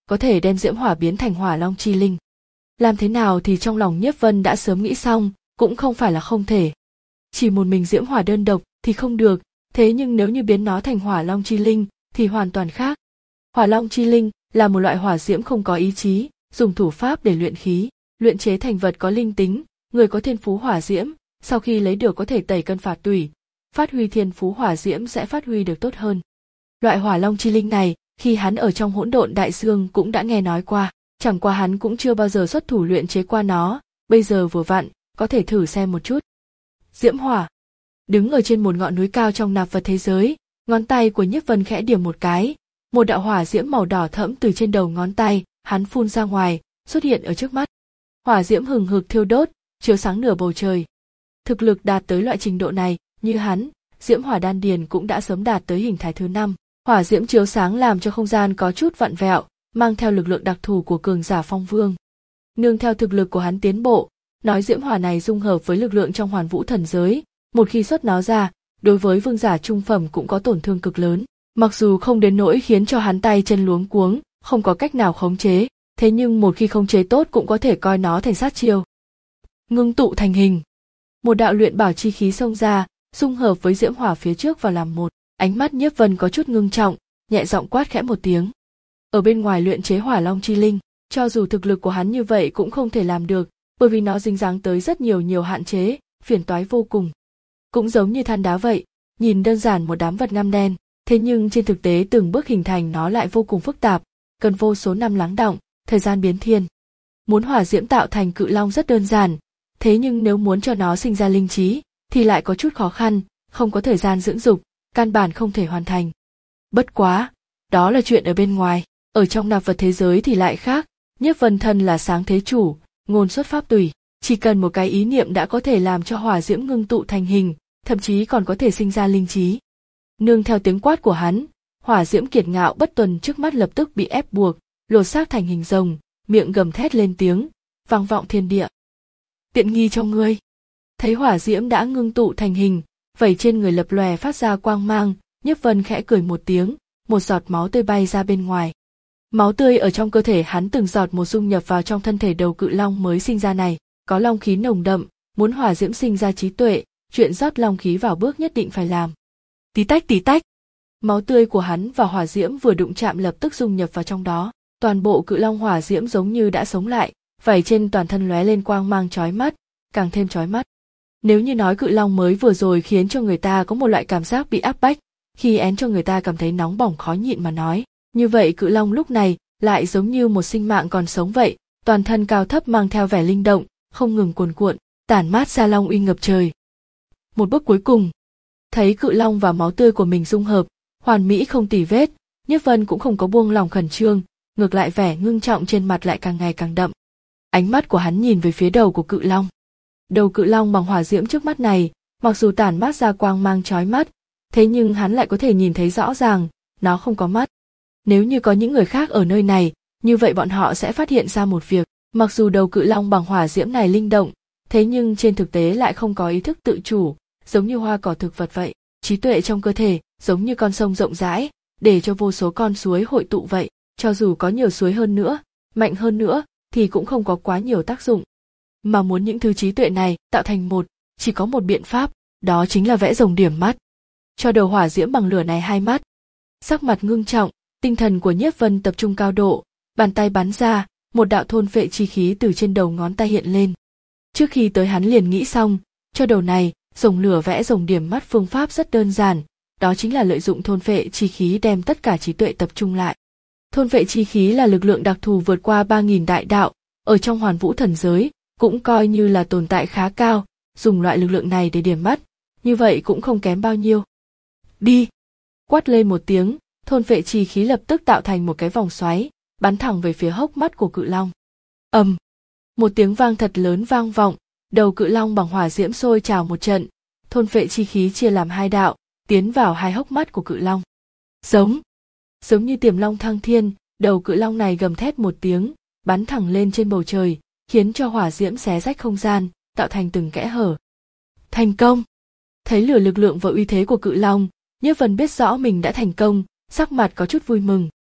có thể đem diễm hỏa biến thành hỏa long chi linh. Làm thế nào thì trong lòng Nhiếp Vân đã sớm nghĩ xong, cũng không phải là không thể. Chỉ một mình diễm hỏa đơn độc thì không được, thế nhưng nếu như biến nó thành hỏa long chi linh thì hoàn toàn khác. Hỏa long chi linh là một loại hỏa diễm không có ý chí, dùng thủ pháp để luyện khí, luyện chế thành vật có linh tính, người có thiên phú hỏa diễm, sau khi lấy được có thể tẩy cân phạt tủy, phát huy thiên phú hỏa diễm sẽ phát huy được tốt hơn. Loại hỏa long chi linh này, khi hắn ở trong hỗn độn đại dương cũng đã nghe nói qua, chẳng qua hắn cũng chưa bao giờ xuất thủ luyện chế qua nó, bây giờ vừa vặn, có thể thử xem một chút. Diễm hỏa. Đứng ở trên một ngọn núi cao trong nạp vật thế giới, ngón tay của Nhiếp Vân khẽ điểm một cái, một đạo hỏa diễm màu đỏ thẫm từ trên đầu ngón tay, hắn phun ra ngoài, xuất hiện ở trước mắt. Hỏa diễm hừng hực thiêu đốt, chiếu sáng nửa bầu trời. Thực lực đạt tới loại trình độ này, như hắn, diễm hỏa đan điền cũng đã sớm đạt tới hình thái thứ năm. Hỏa diễm chiếu sáng làm cho không gian có chút vặn vẹo, mang theo lực lượng đặc thù của cường giả phong vương. Nương theo thực lực của hắn tiến bộ, nói diễm hỏa này dung hợp với lực lượng trong hoàn vũ thần giới, một khi xuất nó ra, đối với vương giả trung phẩm cũng có tổn thương cực lớn. Mặc dù không đến nỗi khiến cho hắn tay chân luống cuống, không có cách nào khống chế, thế nhưng một khi khống chế tốt cũng có thể coi nó thành sát chiêu. Ngưng tụ thành hình. Một đạo luyện bảo chi khí xông ra, dung hợp với diễm hỏa phía trước vào làm một. Ánh mắt Nhiếp Vân có chút ngưng trọng, nhẹ giọng quát khẽ một tiếng. Ở bên ngoài luyện chế hỏa long chi linh, cho dù thực lực của hắn như vậy cũng không thể làm được, bởi vì nó dính dáng tới rất nhiều nhiều hạn chế, phiền toái vô cùng. Cũng giống như than đá vậy, nhìn đơn giản một đám vật ngăm đen, thế nhưng trên thực tế từng bước hình thành nó lại vô cùng phức tạp, cần vô số năm lắng đọng, thời gian biến thiên. Muốn hỏa diễm tạo thành cự long rất đơn giản, thế nhưng nếu muốn cho nó sinh ra linh trí, thì lại có chút khó khăn, không có thời gian dưỡng dục, căn bản không thể hoàn thành. Bất quá, đó là chuyện ở bên ngoài, ở trong nạp vật thế giới thì lại khác, Nhiếp Vân thân là sáng thế chủ, ngôn xuất pháp tùy, chỉ cần một cái ý niệm đã có thể làm cho hỏa diễm ngưng tụ thành hình, thậm chí còn có thể sinh ra linh trí. Nương theo tiếng quát của hắn, hỏa diễm kiệt ngạo bất tuần trước mắt lập tức bị ép buộc, lột xác thành hình rồng, miệng gầm thét lên tiếng, vang vọng thiên địa. Tiện nghi cho ngươi. Thấy hỏa diễm đã ngưng tụ thành hình, vảy trên người lập lòe phát ra quang mang, Nhiếp Vân khẽ cười một tiếng, một giọt máu tươi bay ra bên ngoài. Máu tươi ở trong cơ thể hắn từng giọt một dung nhập vào trong thân thể đầu cự long mới sinh ra này, có long khí nồng đậm, muốn hỏa diễm sinh ra trí tuệ, chuyện rót long khí vào bước nhất định phải làm. Tí tách tí tách. Máu tươi của hắn và hỏa diễm vừa đụng chạm lập tức dung nhập vào trong đó, toàn bộ cự long hỏa diễm giống như đã sống lại, vảy trên toàn thân lóe lên quang mang chói mắt, càng thêm chói mắt. Nếu như nói cự long mới vừa rồi khiến cho người ta có một loại cảm giác bị áp bách, khi én cho người ta cảm thấy nóng bỏng khó nhịn mà nói, như vậy cự long lúc này lại giống như một sinh mạng còn sống vậy, toàn thân cao thấp mang theo vẻ linh động, không ngừng cuồn cuộn, tản mát ra long uy ngập trời. Một bước cuối cùng, thấy cự long và máu tươi của mình dung hợp, hoàn mỹ không tì vết, Nhiếp Vân cũng không có buông lòng khẩn trương, ngược lại vẻ ngưng trọng trên mặt lại càng ngày càng đậm. Ánh mắt của hắn nhìn về phía đầu của cự long. Đầu cự long bằng hỏa diễm trước mắt này, mặc dù tản mát ra quang mang chói mắt, thế nhưng hắn lại có thể nhìn thấy rõ ràng, nó không có mắt. Nếu như có những người khác ở nơi này, như vậy bọn họ sẽ phát hiện ra một việc, mặc dù đầu cự long bằng hỏa diễm này linh động, thế nhưng trên thực tế lại không có ý thức tự chủ, giống như hoa cỏ thực vật vậy, trí tuệ trong cơ thể, giống như con sông rộng rãi, để cho vô số con suối hội tụ vậy, cho dù có nhiều suối hơn nữa, mạnh hơn nữa, thì cũng không có quá nhiều tác dụng. Mà muốn những thứ trí tuệ này tạo thành một, chỉ có một biện pháp, đó chính là vẽ rồng điểm mắt. Cho đầu hỏa diễm bằng lửa này hai mắt. Sắc mặt ngưng trọng, tinh thần của Nhiếp Vân tập trung cao độ, bàn tay bắn ra, một đạo thôn phệ chi khí từ trên đầu ngón tay hiện lên. Trước khi tới hắn liền nghĩ xong, cho đầu này, rồng lửa vẽ rồng điểm mắt phương pháp rất đơn giản, đó chính là lợi dụng thôn phệ chi khí đem tất cả trí tuệ tập trung lại. Thôn phệ chi khí là lực lượng đặc thù vượt qua ba nghìn đại đạo, ở trong hoàn vũ thần giới, cũng coi như là tồn tại khá cao, dùng loại lực lượng này để điểm mắt, như vậy cũng không kém bao nhiêu. Đi! Quát lên một tiếng, thôn phệ chi khí lập tức tạo thành một cái vòng xoáy, bắn thẳng về phía hốc mắt của cự long. Ầm! Một tiếng vang thật lớn vang vọng, đầu cự long bằng hỏa diễm sôi trào một trận, thôn phệ chi khí chia làm hai đạo, tiến vào hai hốc mắt của cự long. Giống! Giống như tiềm long thăng thiên, đầu cự long này gầm thét một tiếng, bắn thẳng lên trên bầu trời, khiến cho hỏa diễm xé rách không gian, tạo thành từng kẽ hở. Thành công! Thấy lửa lực lượng và uy thế của cự long, Nhiếp Vân biết rõ mình đã thành công, sắc mặt có chút vui mừng.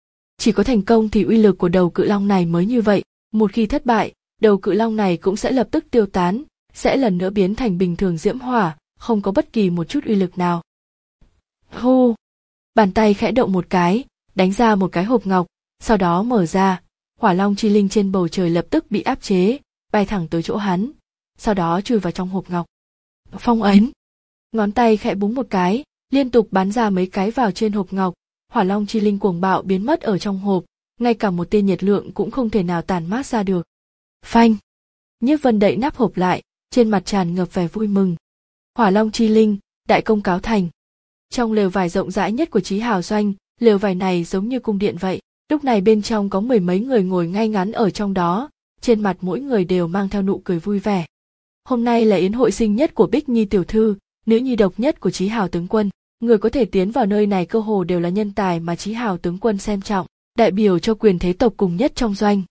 chỉ có thành công thì uy lực của đầu cự long này mới như vậy, một khi thất bại, đầu cự long này cũng sẽ lập tức tiêu tán, sẽ lần nữa biến thành bình thường diễm hỏa, không có bất kỳ một chút uy lực nào. Hô! Bàn tay khẽ động một cái, đánh ra một cái hộp ngọc, sau đó mở ra, hỏa long chi linh trên bầu trời lập tức bị áp chế, bay thẳng tới chỗ hắn, sau đó chui vào trong hộp ngọc. Phong ấn! Ngón tay khẽ búng một cái, liên tục bắn ra mấy cái vào trên hộp ngọc, hỏa long chi linh cuồng bạo biến mất ở trong hộp, ngay cả một tia nhiệt lượng cũng không thể nào tản mát ra được. Phanh! Nhiếp Vân đậy nắp hộp lại, trên mặt tràn ngập vẻ vui mừng. Hỏa long chi linh, đại công cáo thành. Trong lều vải rộng rãi nhất của Chí Hào doanh, lều vải này giống như cung điện vậy, lúc này bên trong có mười mấy người ngồi ngay ngắn ở trong đó, trên mặt mỗi người đều mang theo nụ cười vui vẻ. Hôm nay là yến hội sinh nhất của Bích Nhi tiểu thư, nữ nhi độc nhất của Chí Hào tướng quân, người có thể tiến vào nơi này cơ hồ đều là nhân tài mà Chí Hào tướng quân xem trọng, đại biểu cho quyền thế tộc cùng nhất trong doanh.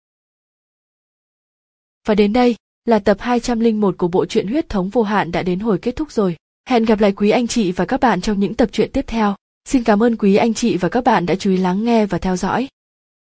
Và đến đây là tập hai trăm lẻ một của bộ truyện Huyết thống vô hạn đã đến hồi kết thúc rồi. Hẹn gặp lại quý anh chị và các bạn trong những tập truyện tiếp theo. Xin cảm ơn quý anh chị và các bạn đã chú ý lắng nghe và theo dõi.